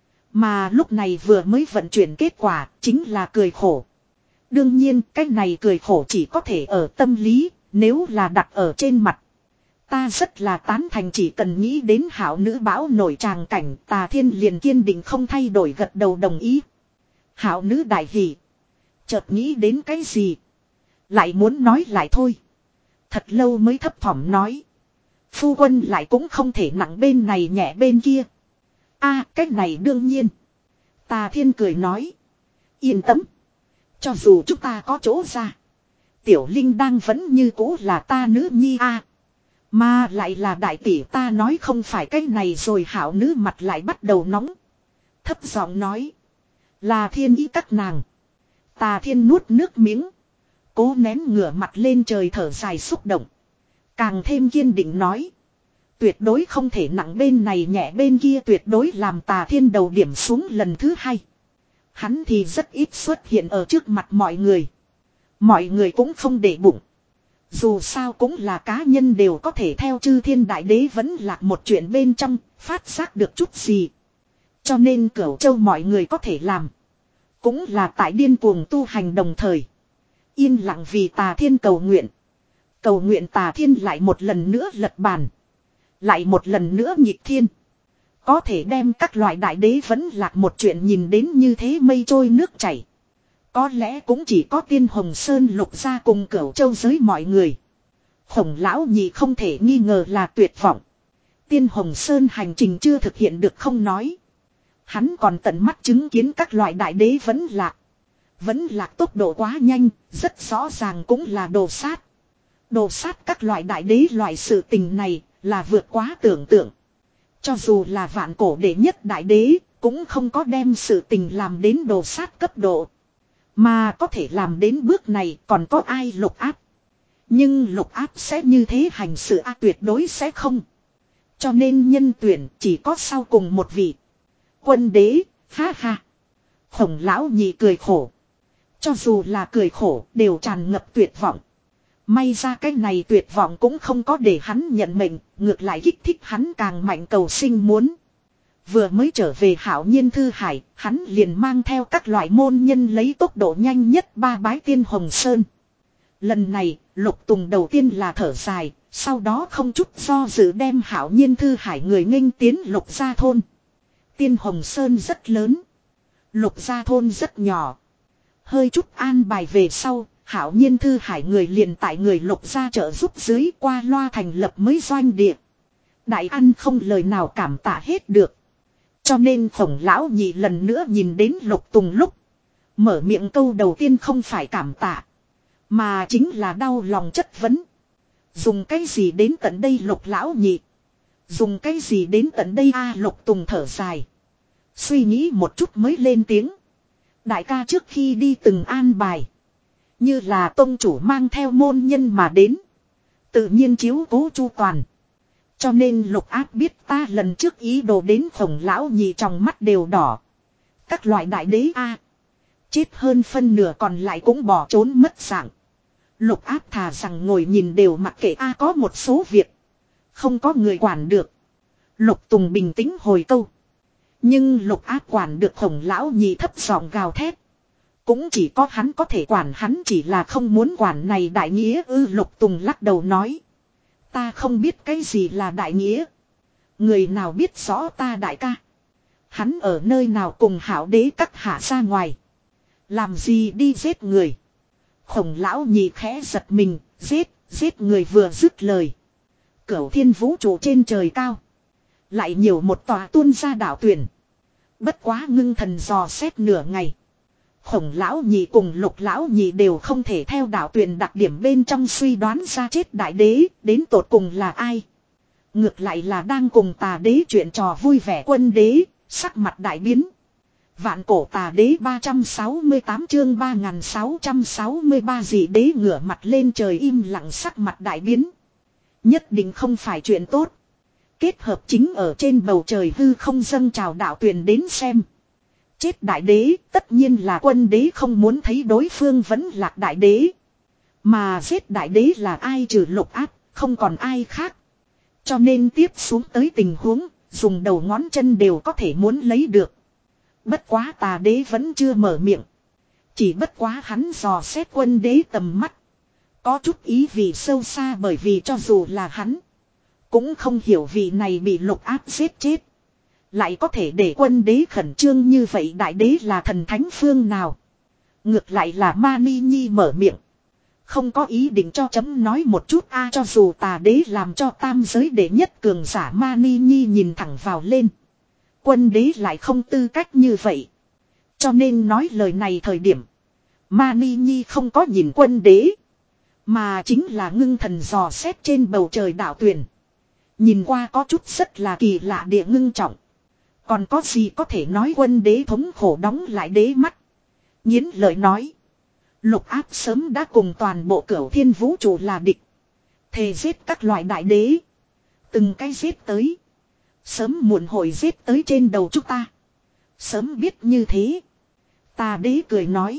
Mà lúc này vừa mới vận chuyển kết quả, chính là cười khổ. Đương nhiên, cái này cười khổ chỉ có thể ở tâm lý, nếu là đặt ở trên mặt. Ta rất là tán thành chỉ cần nghĩ đến hảo nữ bão nổi tràng cảnh, Tà Thiên liền kiên định không thay đổi gật đầu đồng ý. Hảo nữ đại hỷ. Chợt nghĩ đến cái gì. Lại muốn nói lại thôi. Thật lâu mới thấp thỏm nói. Phu quân lại cũng không thể nặng bên này nhẹ bên kia. A, cái này đương nhiên. Tà Thiên cười nói. Yên tâm. Cho dù chúng ta có chỗ ra. Tiểu Linh đang vẫn như cũ là ta nữ nhi a. Mà lại là đại tỷ ta nói không phải cái này rồi hảo nữ mặt lại bắt đầu nóng. Thấp giọng nói. Là thiên ý các nàng. Tà thiên nuốt nước miếng. Cố nén ngửa mặt lên trời thở dài xúc động. Càng thêm kiên định nói. Tuyệt đối không thể nặng bên này nhẹ bên kia, tuyệt đối làm tà thiên đầu điểm xuống lần thứ hai. Hắn thì rất ít xuất hiện ở trước mặt mọi người. Mọi người cũng không để bụng. Dù sao cũng là cá nhân, đều có thể theo chư thiên đại đế vẫn lạc một chuyện bên trong, phát giác được chút gì. Cho nên Cửu Châu mọi người có thể làm. Cũng là tại điên cuồng tu hành đồng thời. Yên lặng vì tà thiên cầu nguyện. Cầu nguyện tà thiên lại một lần nữa lật bàn. Lại một lần nữa nhịp thiên. Có thể đem các loại đại đế vẫn lạc một chuyện nhìn đến như thế mây trôi nước chảy. Có lẽ cũng chỉ có Tiên Hồng Sơn Lục gia cùng Cửu Châu giới mọi người. Khổng lão nhị không thể nghi ngờ là tuyệt vọng. Tiên Hồng Sơn hành trình chưa thực hiện được không nói. Hắn còn tận mắt chứng kiến các loại đại đế vẫn lạc. Vẫn lạc tốc độ quá nhanh, rất rõ ràng cũng là đồ sát. Đồ sát các loại đại đế loại sự tình này là vượt quá tưởng tượng. Cho dù là vạn cổ đệ nhất đại đế, cũng không có đem sự tình làm đến đồ sát cấp độ. Mà có thể làm đến bước này còn có ai? Lục Áp. Nhưng Lục Áp sẽ như thế hành sự a? Tuyệt đối sẽ không. Cho nên nhân tuyển chỉ có sau cùng một vị. Quân đế, ha ha. Khổng lão nhị cười khổ. Cho dù là cười khổ đều tràn ngập tuyệt vọng. May ra cái này tuyệt vọng cũng không có để hắn nhận mệnh, ngược lại kích thích hắn càng mạnh cầu sinh muốn. Vừa mới trở về Hạo Nhiên Thư Hải, hắn liền mang theo các loại môn nhân lấy tốc độ nhanh nhất ba bái Tiên Hồng Sơn. Lần này, Lục Tùng đầu tiên là thở dài, sau đó không chút do dự đem Hạo Nhiên Thư Hải người nghênh tiến Lục gia thôn. Tiên Hồng Sơn rất lớn, Lục gia thôn rất nhỏ. Hơi chút an bài về sau, Hạo Nhiên Thư Hải người liền tại người Lục gia trợ giúp dưới qua loa thành lập mới doanh địa. Đại ăn không lời nào cảm tạ hết được. Cho nên Khổng lão nhị lần nữa nhìn đến Lục Tùng lúc mở miệng câu đầu tiên không phải cảm tạ, mà chính là đau lòng chất vấn. Dùng cái gì đến tận đây Lục lão nhị? Dùng cái gì đến tận đây a? Lục Tùng thở dài, suy nghĩ một chút mới lên tiếng. Đại ca trước khi đi từng an bài, như là tông chủ mang theo môn nhân mà đến, tự nhiên chiếu cố chu toàn. Cho nên Lục Áp biết ta lần trước ý đồ đến Khổng lão nhị trong mắt đều đỏ. Các loại đại đế a, chết hơn phân nửa còn lại cũng bỏ trốn mất dạng. Lục Áp thà rằng ngồi nhìn đều mặc kệ a, có một số việc không có người quản được. Lục Tùng bình tĩnh hồi câu. Nhưng Lục Áp quản được Khổng lão nhị thấp giọng gào thét. Cũng chỉ có hắn có thể quản, hắn chỉ là không muốn quản này đại nghĩa ư? Lục Tùng lắc đầu nói. Ta không biết cái gì là đại nghĩa. Người nào biết rõ ta đại ca? Hắn ở nơi nào cùng Hảo đế các hạ ra ngoài? Làm gì đi giết người? Khổng lão nhị khẽ giật mình, giết, giết người vừa dứt lời. Cửu thiên vũ trụ trên trời cao, lại nhiều một tòa tuôn ra đảo tuyển. Bất quá ngưng thần dò xét nửa ngày, Khổng lão nhị cùng Lục lão nhị đều không thể theo đạo tuyển đặc điểm bên trong suy đoán ra chết đại đế đến tột cùng là ai. Ngược lại là đang cùng tà đế chuyện trò vui vẻ quân đế, sắc mặt đại biến. Vạn cổ tà đế ba trăm sáu mươi tám chương ba nghìn sáu trăm sáu mươi ba dị đế ngửa mặt lên trời im lặng, sắc mặt đại biến. Nhất định không phải chuyện tốt. Kết hợp chính ở trên bầu trời hư không dâng trào đạo tuyển đến xem. Chết đại đế tất nhiên là quân đế không muốn thấy đối phương vẫn lạc đại đế. Mà giết đại đế là ai? Trừ Lục Áp không còn ai khác. Cho nên tiếp xuống tới tình huống, dùng đầu ngón chân đều có thể muốn lấy được. Bất quá tà đế vẫn chưa mở miệng. Chỉ bất quá hắn dò xét quân đế tầm mắt, có chút ý vị sâu xa, bởi vì cho dù là hắn cũng không hiểu vị này bị Lục Áp giết chết lại có thể để quân đế khẩn trương như vậy. Đại đế là thần thánh phương nào? Ngược lại là Mani Nhi mở miệng. Không có ý định cho chấm nói một chút a? Cho dù tà đế làm cho tam giới đệ nhất cường giả, Mani Nhi nhìn thẳng vào lên. Quân đế lại không tư cách như vậy. Cho nên nói lời này thời điểm, Mani Nhi không có nhìn quân đế, Mà chính là ngưng thần dò xét trên bầu trời đạo tuyển. Nhìn qua có chút rất là kỳ lạ địa ngưng trọng. Còn có gì có thể nói quân đế thống khổ đóng lại đế mắt. Nhiến lời nói. Lục áp sớm đã cùng toàn bộ cửu thiên vũ trụ là địch. Thề giết các loại đại đế. Từng cái giết tới. Sớm muộn hồi giết tới trên đầu chúng ta. Sớm biết như thế. Tà đế cười nói.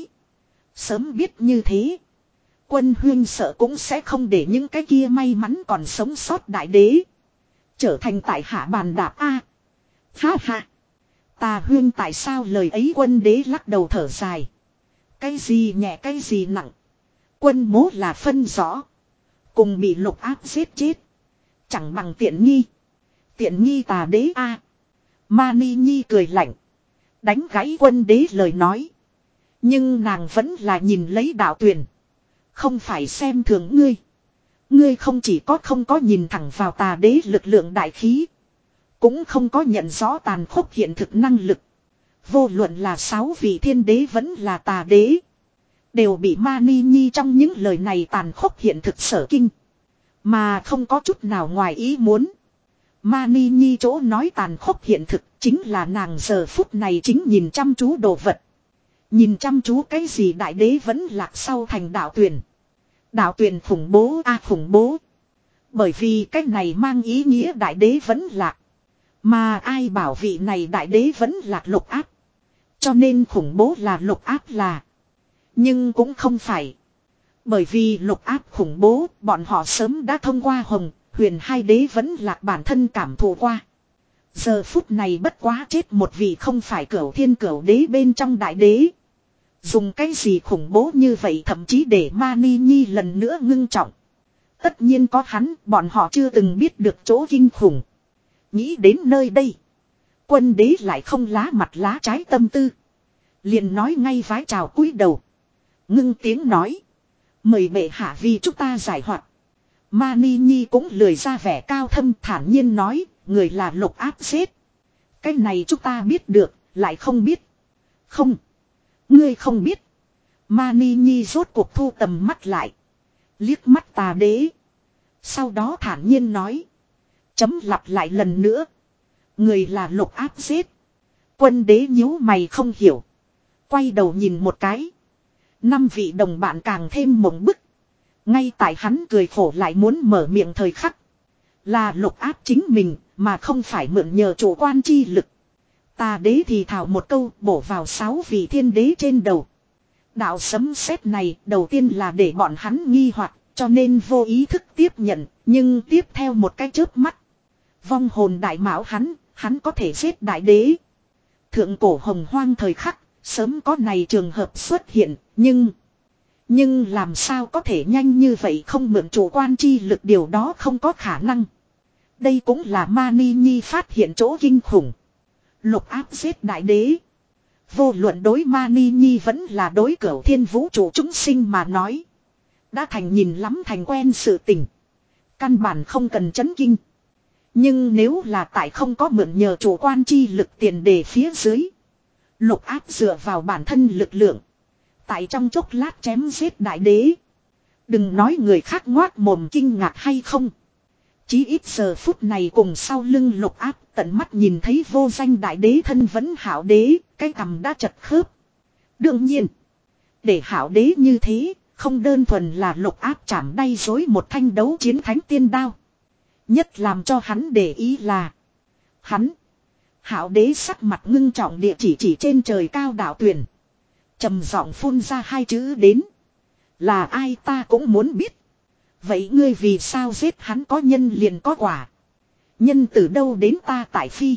Sớm biết như thế. Quân huyên sợ cũng sẽ không để những cái kia may mắn còn sống sót đại đế. Trở thành tại hạ bàn đạp A. Ha ha. Tà huyên tại sao lời ấy quân đế lắc đầu thở dài. Cái gì nhẹ cái gì nặng. Quân mố là phân rõ. Cùng bị lục áp giết chết. Chẳng bằng tiện nghi. Tiện nghi tà đế A. Mani Nhi cười lạnh. Đánh gãy quân đế lời nói. Nhưng nàng vẫn là nhìn lấy đạo tuyển. Không phải xem thường ngươi. Ngươi không chỉ có không có nhìn thẳng vào tà đế lực lượng đại khí. Cũng không có nhận rõ tàn khốc hiện thực năng lực. Vô luận là sáu vị thiên đế vẫn là tà đế. Đều bị Mani Nhi trong những lời này tàn khốc hiện thực sở kinh. Mà không có chút nào ngoài ý muốn. Mani Nhi chỗ nói tàn khốc hiện thực chính là nàng giờ phút này chính nhìn chăm chú đồ vật. Nhìn chăm chú cái gì đại đế vẫn lạc sau thành đạo tuyển. Đạo tuyển khủng bố a khủng bố. Bởi vì cái này mang ý nghĩa đại đế vẫn lạc. Mà ai bảo vị này đại đế vẫn lạc lục áp. Cho nên khủng bố là lục áp là. Nhưng cũng không phải. Bởi vì lục áp khủng bố bọn họ sớm đã thông qua hồng, huyền hai đế vẫn lạc bản thân cảm thụ qua. Giờ phút này bất quá chết một vị không phải cửu thiên cửu đế bên trong đại đế. Dùng cái gì khủng bố như vậy thậm chí để Mani Nhi lần nữa ngưng trọng. Tất nhiên có hắn, bọn họ chưa từng biết được chỗ kinh khủng. Nghĩ đến nơi đây. Quân đế lại không lá mặt lá trái tâm tư. Liền nói ngay vái chào cúi đầu. Ngưng tiếng nói. Mời bệ hạ vì chúng ta giải hoạt. Mani Nhi cũng lười ra vẻ cao thâm thản nhiên nói. Người là lục áp giết. Cái này chúng ta biết được, lại không biết. Không. Ngươi không biết. Mani Nhi rốt cuộc thu tầm mắt lại. Liếc mắt tà đế. Sau đó thản nhiên nói. Chấm lặp lại lần nữa. Người là lục áp giết. Quân đế nhíu mày không hiểu. Quay đầu nhìn một cái. Năm vị đồng bạn càng thêm mộng bức. Ngay tại hắn cười khổ lại muốn mở miệng thời khắc. Là lục áp chính mình mà không phải mượn nhờ chủ quan chi lực. Tà đế thì thảo một câu bổ vào sáu vị thiên đế trên đầu. Đạo sấm sét này đầu tiên là để bọn hắn nghi hoặc cho nên vô ý thức tiếp nhận. Nhưng tiếp theo một cái chớp mắt. Vong hồn đại mão hắn, hắn có thể giết đại đế. Thượng cổ hồng hoang thời khắc, sớm có này trường hợp xuất hiện, nhưng... Nhưng làm sao có thể nhanh như vậy không mượn chủ quan chi lực điều đó không có khả năng. Đây cũng là Mani Nhi phát hiện chỗ kinh khủng. Lục áp giết đại đế. Vô luận đối Mani Nhi vẫn là đối cửu thiên vũ trụ chúng sinh mà nói. Đã thành nhìn lắm thành quen sự tình. Căn bản không cần chấn kinh. Nhưng nếu là tại không có mượn nhờ chủ quan chi lực tiền đề phía dưới. Lục áp dựa vào bản thân lực lượng. Tại trong chốc lát chém giết đại đế. Đừng nói người khác ngoác mồm kinh ngạc hay không. Chí ít giờ phút này cùng sau lưng lục áp tận mắt nhìn thấy vô danh đại đế thân vẫn hảo đế. Cái cằm đã chật khớp. Đương nhiên. Để hảo đế như thế. Không đơn thuần là lục áp chảm đay dối một thanh đấu chiến thánh tiên đao. Nhất làm cho hắn để ý là. Hắn. Hảo đế sắc mặt ngưng trọng địa chỉ chỉ trên trời cao đảo tuyển. Trầm giọng phun ra hai chữ đến. Là ai ta cũng muốn biết. Vậy ngươi vì sao giết hắn có nhân liền có quả. Nhân từ đâu đến ta tại phi.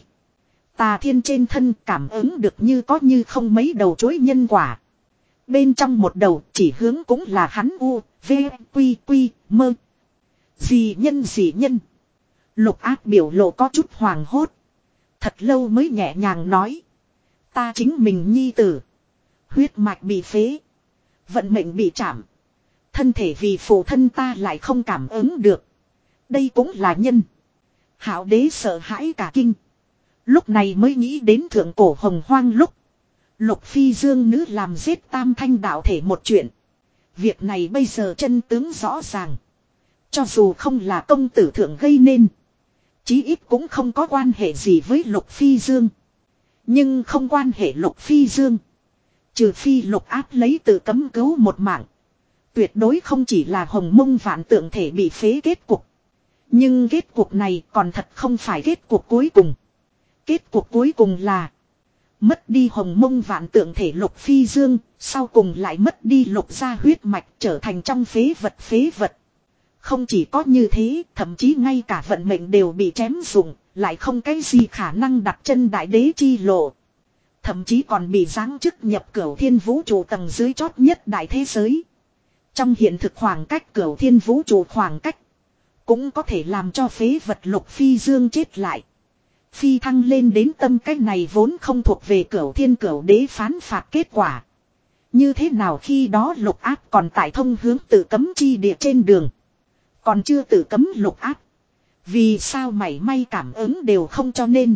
Tà thiên trên thân cảm ứng được như có như không mấy đầu chối nhân quả. Bên trong một đầu chỉ hướng cũng là hắn u, v, quy, quy, mơ. Gì nhân gì nhân. Lục ác biểu lộ có chút hoàng hốt. Thật lâu mới nhẹ nhàng nói. Ta chính mình nhi tử. Huyết mạch bị phế. Vận mệnh bị chạm. Thân thể vì phụ thân ta lại không cảm ứng được. Đây cũng là nhân. Hảo đế sợ hãi cả kinh. Lúc này mới nghĩ đến thượng cổ hồng hoang lúc. Lục phi dương nữ làm giết tam thanh đạo thể một chuyện. Việc này bây giờ chân tướng rõ ràng. Cho dù không là công tử thượng gây nên. Chí ít cũng không có quan hệ gì với Lục Phi Dương. Nhưng không quan hệ Lục Phi Dương. Trừ phi Lục Áp lấy tự cấm cứu một mạng. Tuyệt đối không chỉ là Hồng Mông Vạn Tượng Thể bị phế kết cục. Nhưng kết cục này còn thật không phải kết cục cuối cùng. Kết cục cuối cùng là mất đi Hồng Mông Vạn Tượng Thể Lục Phi Dương, sau cùng lại mất đi Lục gia huyết mạch, trở thành trong phế vật phế vật. Không chỉ có như thế, thậm chí ngay cả vận mệnh đều bị chém dụng, lại không cái gì khả năng đặt chân đại đế chi lộ. Thậm chí còn bị giáng chức nhập Cửu Thiên vũ trụ tầng dưới chót nhất đại thế giới. Trong hiện thực khoảng cách Cửu Thiên vũ trụ khoảng cách, cũng có thể làm cho phế vật Lục Phi Dương chết lại. Phi thăng lên đến tâm cách này vốn không thuộc về Cửu Thiên Cửu Đế phán phạt kết quả. Như thế nào khi đó Lục Áp còn tại thông hướng tự cấm chi địa trên đường. Còn chưa tự cấm Lục Áp. Vì sao mảy may cảm ứng đều không cho nên.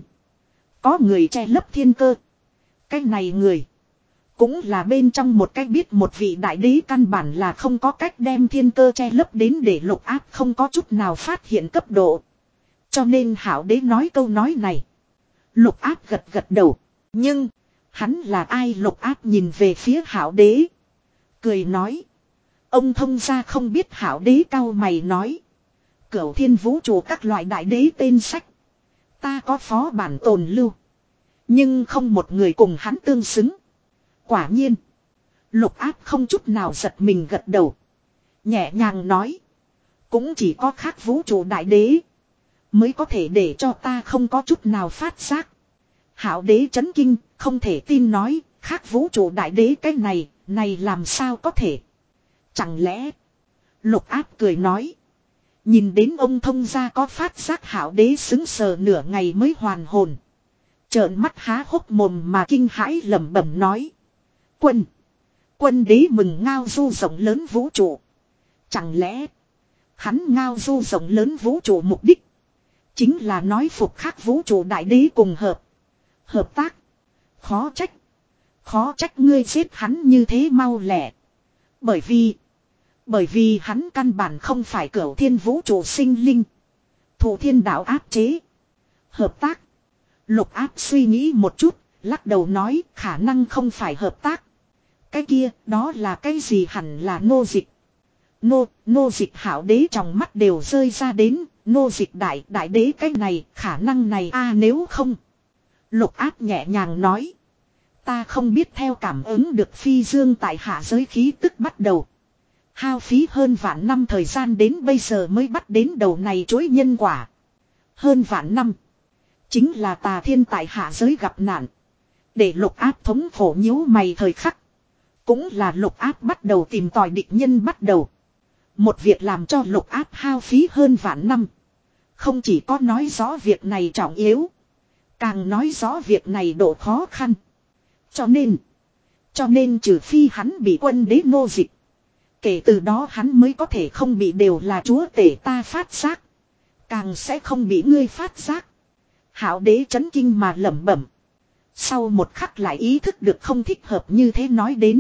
Có người che lấp thiên cơ. Cái này người. Cũng là bên trong một cách biết một vị đại đế căn bản là không có cách đem thiên cơ che lấp đến để Lục Áp không có chút nào phát hiện cấp độ. Cho nên hảo đế nói câu nói này. Lục Áp gật gật đầu. Nhưng, hắn là ai? Lục Áp nhìn về phía hảo đế. Cười nói. Ông thông gia không biết. Hảo đế cau mày nói. Cửu Thiên vũ trụ các loại đại đế tên sách. Ta có phó bản tồn lưu. Nhưng không một người cùng hắn tương xứng. Quả nhiên. Lục Áp không chút nào giật mình gật đầu. Nhẹ nhàng nói. Cũng chỉ có khác vũ trụ đại đế. Mới có thể để cho ta không có chút nào phát giác. Hảo đế chấn kinh, không thể tin nói, khác vũ trụ đại đế cái này, này làm sao có thể. Chẳng lẽ, Lục Áp cười nói. Nhìn đến ông thông gia có phát giác. Hảo đế xứng sờ nửa ngày mới hoàn hồn. Trợn mắt há hốc mồm mà kinh hãi lẩm bẩm nói. Quân, quân đế mừng ngao du rộng lớn vũ trụ. Chẳng lẽ, hắn ngao du rộng lớn vũ trụ mục đích. Chính là nói phục khác vũ trụ đại đế cùng hợp. Hợp tác. Khó trách. Khó trách ngươi giết hắn như thế mau lẹ. Bởi vì. Bởi vì hắn căn bản không phải Cửu Thiên vũ trụ sinh linh. Thủ thiên đạo áp chế. Hợp tác. Lục Áp suy nghĩ một chút. Lắc đầu nói khả năng không phải hợp tác. Cái kia đó là cái gì? Hẳn là nô dịch. Nô, nô dịch. Hảo đế trong mắt đều rơi ra đến. Nô dịch đại, đại đế cái này, khả năng này a nếu không. Lục Áp nhẹ nhàng nói. Ta không biết theo cảm ứng được Phi Dương tại hạ giới khí tức bắt đầu. Hao phí hơn vạn năm thời gian đến bây giờ mới bắt đến đầu này chối nhân quả. Hơn vạn năm. Chính là Tà Thiên tại hạ giới gặp nạn. Để Lục Áp thống khổ nhíu mày thời khắc. Cũng là Lục Áp bắt đầu tìm tòi địch nhân bắt đầu. Một việc làm cho Lục Áp hao phí hơn vạn năm. Không chỉ có nói rõ việc này trọng yếu. Càng nói rõ việc này độ khó khăn. Cho nên. Cho nên trừ phi hắn bị quân đế nô dịch. Kể từ đó hắn mới có thể không bị đều là chúa tể ta phát giác. Càng sẽ không bị ngươi phát giác. Hảo đế chấn kinh mà lẩm bẩm. Sau một khắc lại ý thức được không thích hợp như thế nói đến.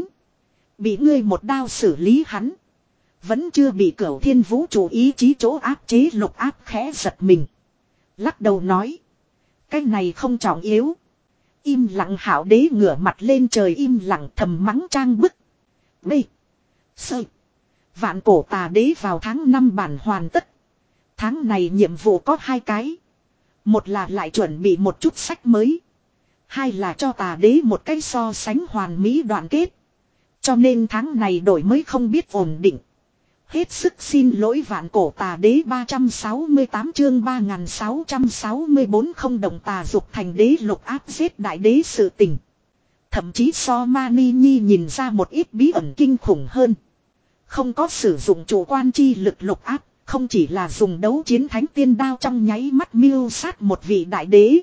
Bị ngươi một đao xử lý hắn. Vẫn chưa bị Cửu Thiên vũ trụ ý chí chỗ áp chế. Lục Áp khẽ giật mình. Lắc đầu nói. Cái này không trọng yếu. Im lặng. Hảo đế ngửa mặt lên trời im lặng thầm mắng trang bức. B. Sơ. Vạn cổ tà đế vào tháng năm bản hoàn tất. Tháng này nhiệm vụ có hai cái. Một là lại chuẩn bị một chút sách mới. Hai là cho tà đế một cái so sánh hoàn mỹ đoạn kết. Cho nên tháng này đổi mới không biết ổn định. Hết sức xin lỗi vạn cổ tà đế ba trăm sáu mươi tám chương ba nghìn sáu trăm sáu mươi bốn không đồng tà dục thành đế. Lục Áp giết đại đế sự tình. Thậm chí so Mani Nhi nhìn ra một ít bí ẩn kinh khủng hơn. Không có sử dụng chủ quan chi lực. Lục Áp không chỉ là dùng đấu chiến thánh tiên đao trong nháy mắt mưu sát một vị đại đế.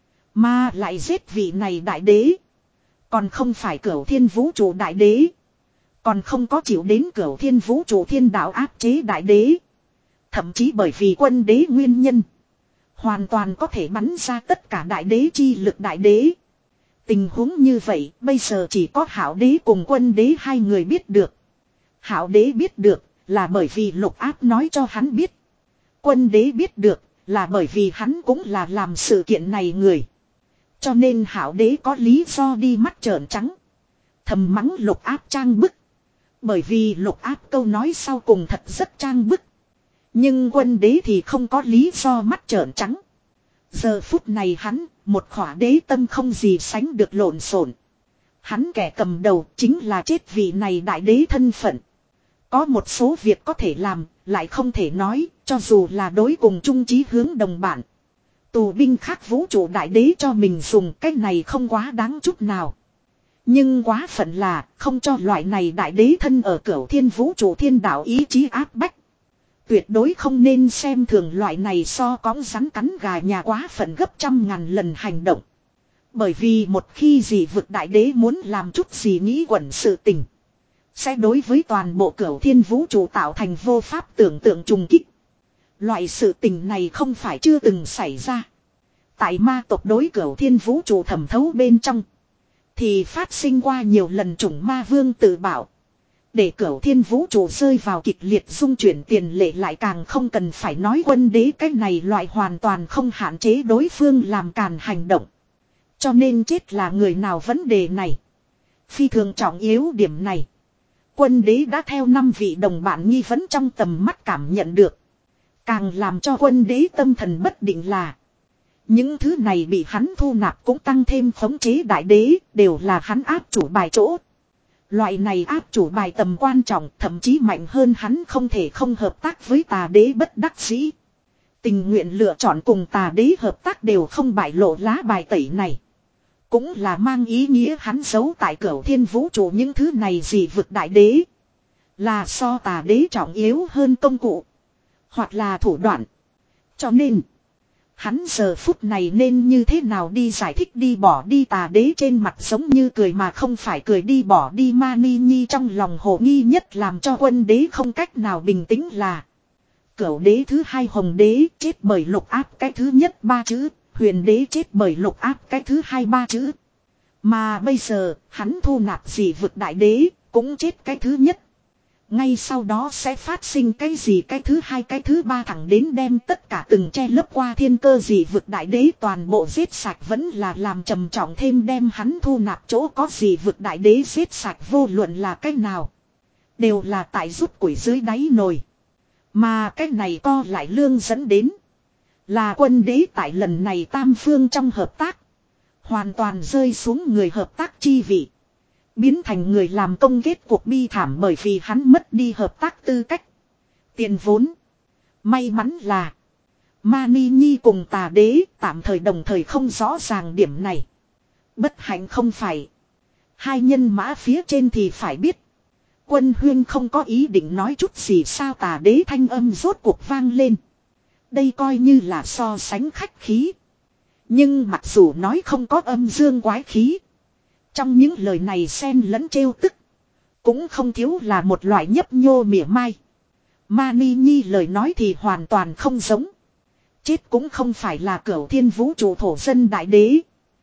Mà lại giết vị này đại đế. Còn không phải Cửu Thiên vũ trụ đại đế. Còn không có chịu đến Cửu Thiên vũ trụ thiên đạo áp chế đại đế. Thậm chí bởi vì quân đế nguyên nhân. Hoàn toàn có thể bắn ra tất cả đại đế chi lực đại đế. Tình huống như vậy bây giờ chỉ có Hảo đế cùng quân đế hai người biết được. Hạo đế biết được là bởi vì Lục Áp nói cho hắn biết. Quân đế biết được là bởi vì hắn cũng là làm sự kiện này người. Cho nên Hạo đế có lý do đi mắt trợn trắng. Thầm mắng Lục Áp trang bức. Bởi vì Lục Áp câu nói sau cùng thật rất trang bức. Nhưng quân đế thì không có lý do mắt trợn trắng. Giờ phút này hắn, một khỏa đế tâm không gì sánh được lộn xộn. Hắn kẻ cầm đầu chính là chết vị này đại đế thân phận. Có một số việc có thể làm, lại không thể nói, cho dù là đối cùng chung chí hướng đồng bạn. Tù binh khắc vũ trụ đại đế cho mình dùng cái này không quá đáng chút nào. Nhưng quá phận là không cho loại này đại đế thân ở cửu thiên vũ trụ thiên đạo ý chí áp bách. Tuyệt đối không nên xem thường loại này so cõng rắn cắn gà nhà quá phận gấp trăm ngàn lần hành động. Bởi vì một khi gì vực đại đế muốn làm chút gì nghĩ quẩn sự tình. Sẽ đối với toàn bộ cửu thiên vũ trụ tạo thành vô pháp tưởng tượng trùng kích. Loại sự tình này không phải chưa từng xảy ra. Tại ma tộc đối cửu thiên vũ trụ thẩm thấu bên trong. Thì phát sinh qua nhiều lần chủng ma vương tự bảo. Để cửu thiên vũ trụ rơi vào kịch liệt dung chuyển tiền lệ lại càng không cần phải nói quân đế cái này loại hoàn toàn không hạn chế đối phương làm càn hành động. Cho nên chết là người nào vấn đề này. Phi thường trọng yếu điểm này. Quân đế đã theo năm vị đồng bạn nghi vấn trong tầm mắt cảm nhận được. Càng làm cho quân đế tâm thần bất định là. Những thứ này bị hắn thu nạp cũng tăng thêm khống chế đại đế đều là hắn áp chủ bài chỗ. Loại này áp chủ bài tầm quan trọng thậm chí mạnh hơn hắn không thể không hợp tác với tà đế bất đắc dĩ. Tình nguyện lựa chọn cùng tà đế hợp tác đều không bại lộ lá bài tẩy này. Cũng là mang ý nghĩa hắn giấu tại cửu thiên vũ trụ những thứ này gì vực đại đế. Là so tà đế trọng yếu hơn công cụ. Hoặc là thủ đoạn. Cho nên. Hắn giờ phút này nên như thế nào đi giải thích đi bỏ đi tà đế trên mặt giống như cười mà không phải cười đi bỏ đi Mani Nhi trong lòng hồ nghi nhất làm cho quân đế không cách nào bình tĩnh là. Cửu đế thứ hai hồng đế chết bởi Lục Áp cái thứ nhất ba chữ, huyền đế chết bởi Lục Áp cái thứ hai ba chữ. Mà bây giờ hắn thu nạp gì vực đại đế cũng chết cái thứ nhất. Ngay sau đó sẽ phát sinh cái gì cái thứ hai cái thứ ba thẳng đến đem tất cả từng che lấp qua thiên cơ gì vực đại đế toàn bộ giết sạch vẫn là làm trầm trọng thêm đem hắn thu nạp chỗ có gì vực đại đế giết sạch vô luận là cách nào. Đều là tại rút củi dưới đáy nồi. Mà cái này co lại lương dẫn đến. Là quân đế tại lần này tam phương trong hợp tác. Hoàn toàn rơi xuống người hợp tác chi vị. Biến thành người làm công kết cuộc bi thảm bởi vì hắn mất đi hợp tác tư cách. Tiền vốn. May mắn là. Mani Nhi cùng tà đế tạm thời đồng thời không rõ ràng điểm này. Bất hạnh không phải. Hai nhân mã phía trên thì phải biết. Quân Huyên không có ý định nói chút gì sao tà đế thanh âm rốt cuộc vang lên. Đây coi như là so sánh khách khí. Nhưng mặc dù nói không có âm dương quái khí. Trong những lời này xen lẫn trêu tức. Cũng không thiếu là một loại nhấp nhô mỉa mai. Mani Nhi lời nói thì hoàn toàn không giống. Chết cũng không phải là cửu thiên vũ trụ thổ dân đại đế.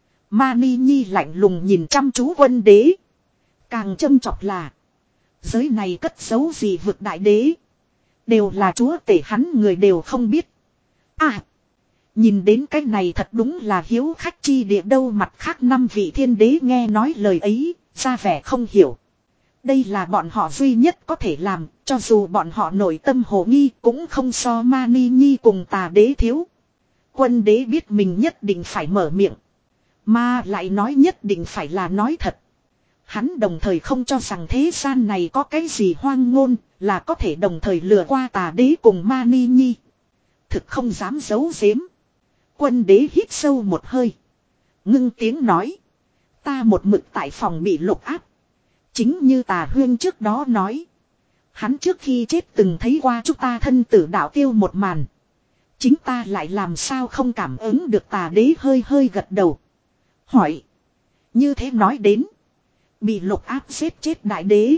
Mani Nhi lạnh lùng nhìn chăm chú quân đế. Càng châm chọc là. Giới này cất giấu gì vực đại đế. Đều là chúa tể hắn người đều không biết. À. Nhìn đến cái này thật đúng là hiếu khách chi địa đâu mặt khác năm vị thiên đế nghe nói lời ấy, ra vẻ không hiểu. Đây là bọn họ duy nhất có thể làm, cho dù bọn họ nội tâm hồ nghi cũng không so Mani Nhi cùng tà đế thiếu. Quân đế biết mình nhất định phải mở miệng. Mà lại nói nhất định phải là nói thật. Hắn đồng thời không cho rằng thế gian này có cái gì hoang ngôn, là có thể đồng thời lừa qua tà đế cùng Mani Nhi. Thực không dám giấu giếm. Quân đế hít sâu một hơi. Ngưng tiếng nói. Ta một mực tại phòng bị Lục Áp. Chính như tà huyên trước đó nói. Hắn trước khi chết từng thấy qua chúng ta thân tử đạo tiêu một màn. Chính ta lại làm sao không cảm ứng được tà đế hơi hơi gật đầu. Hỏi. Như thế nói đến. Bị Lục Áp giết chết đại đế.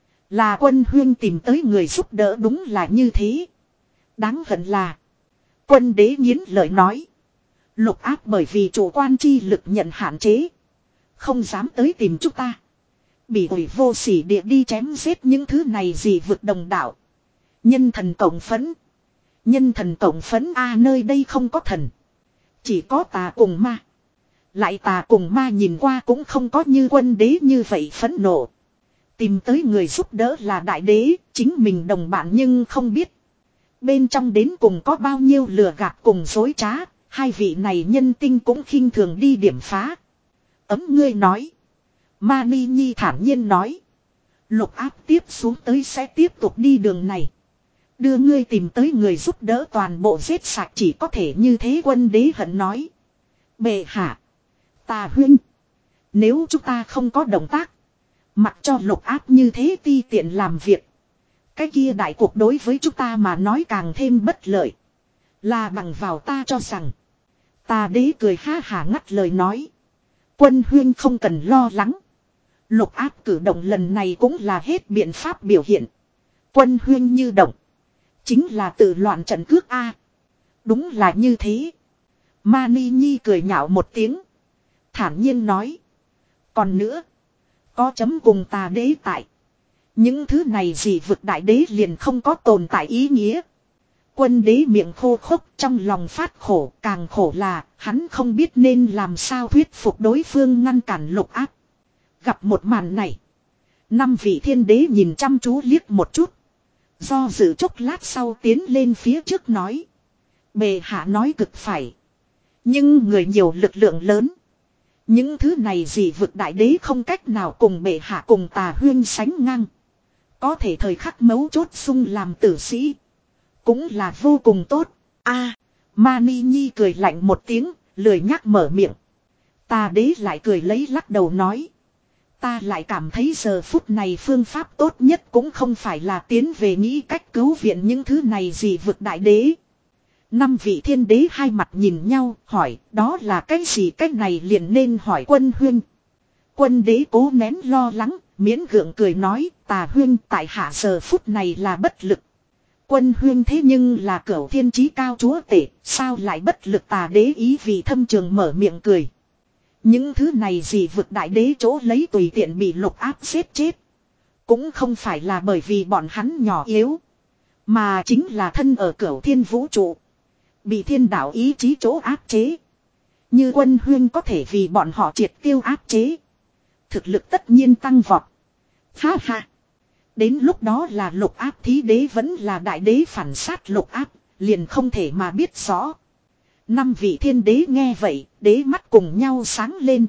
Là quân huyên tìm tới người giúp đỡ đúng là như thế. Đáng hận là. Quân đế nghiến lời nói. Lục Áp bởi vì chủ quan chi lực nhận hạn chế. Không dám tới tìm chúng ta. Bị ủi vô sỉ địa đi chém giết những thứ này gì vực đồng đạo. Nhân thần cộng phấn. Nhân thần cộng phấn a nơi đây không có thần. Chỉ có tà cùng ma. Lại tà cùng ma nhìn qua cũng không có như quân đế như vậy phẫn nộ. Tìm tới người giúp đỡ là đại đế, chính mình đồng bạn nhưng không biết. Bên trong đến cùng có bao nhiêu lừa gạt cùng dối trá, hai vị này nhân tinh cũng khinh thường đi điểm phá. Ấm ngươi nói. Mani Nhi thản nhiên nói. Lục áp tiếp xuống tới sẽ tiếp tục đi đường này. Đưa ngươi tìm tới người giúp đỡ toàn bộ giết sạch chỉ có thể như thế quân đế hận nói. Bệ hạ. Tà huynh. Nếu chúng ta không có động tác. Mặc cho lục áp như thế ti tiện làm việc. Cái kia đại cuộc đối với chúng ta mà nói càng thêm bất lợi. Là bằng vào ta cho rằng. Tà đế cười ha hả ngắt lời nói. Quân huynh không cần lo lắng. Lục áp cử động lần này cũng là hết biện pháp biểu hiện. Quân huynh như động. Chính là tự loạn trận cước A. Đúng là như thế. Mani Nhi cười nhạo một tiếng. Thản nhiên nói. Còn nữa. Có chấm cùng tà đế tại. Những thứ này gì vực đại đế liền không có tồn tại ý nghĩa. Quân đế miệng khô khốc trong lòng phát khổ. Càng khổ là hắn không biết nên làm sao thuyết phục đối phương ngăn cản lục áp. Gặp một màn này. Năm vị thiên đế nhìn chăm chú liếc một chút. Do dự chốc lát sau tiến lên phía trước nói. Bệ hạ nói cực phải. Nhưng người nhiều lực lượng lớn. Những thứ này gì vực đại đế không cách nào cùng bệ hạ cùng tà huyên sánh ngang. Có thể thời khắc mấu chốt xung làm tử sĩ. Cũng là vô cùng tốt. A, Mani Nhi cười lạnh một tiếng, lười nhắc mở miệng. Tà đế lại cười lấy lắc đầu nói. Ta lại cảm thấy giờ phút này phương pháp tốt nhất cũng không phải là tiến về nghĩ cách cứu viện những thứ này gì vực đại đế. Năm vị thiên đế hai mặt nhìn nhau hỏi đó là cái gì cái này liền nên hỏi quân huynh. Quân đế cố nén lo lắng miễn gượng cười nói tà huynh tại hạ giờ phút này là bất lực. Quân huynh thế nhưng là cửu thiên chí cao chúa tể sao lại bất lực tà đế ý vì thâm trường mở miệng cười. Những thứ này gì vực đại đế chỗ lấy tùy tiện bị lục áp giết chết. Cũng không phải là bởi vì bọn hắn nhỏ yếu. Mà chính là thân ở cửu thiên vũ trụ. Bị thiên đạo ý chí chỗ áp chế. Như quân huyên có thể vì bọn họ triệt tiêu áp chế. Thực lực tất nhiên tăng vọt. Ha ha. Đến lúc đó là lục áp thí đế vẫn là đại đế phản sát lục áp. Liền không thể mà biết rõ. Năm vị thiên đế nghe vậy, đế mắt cùng nhau sáng lên.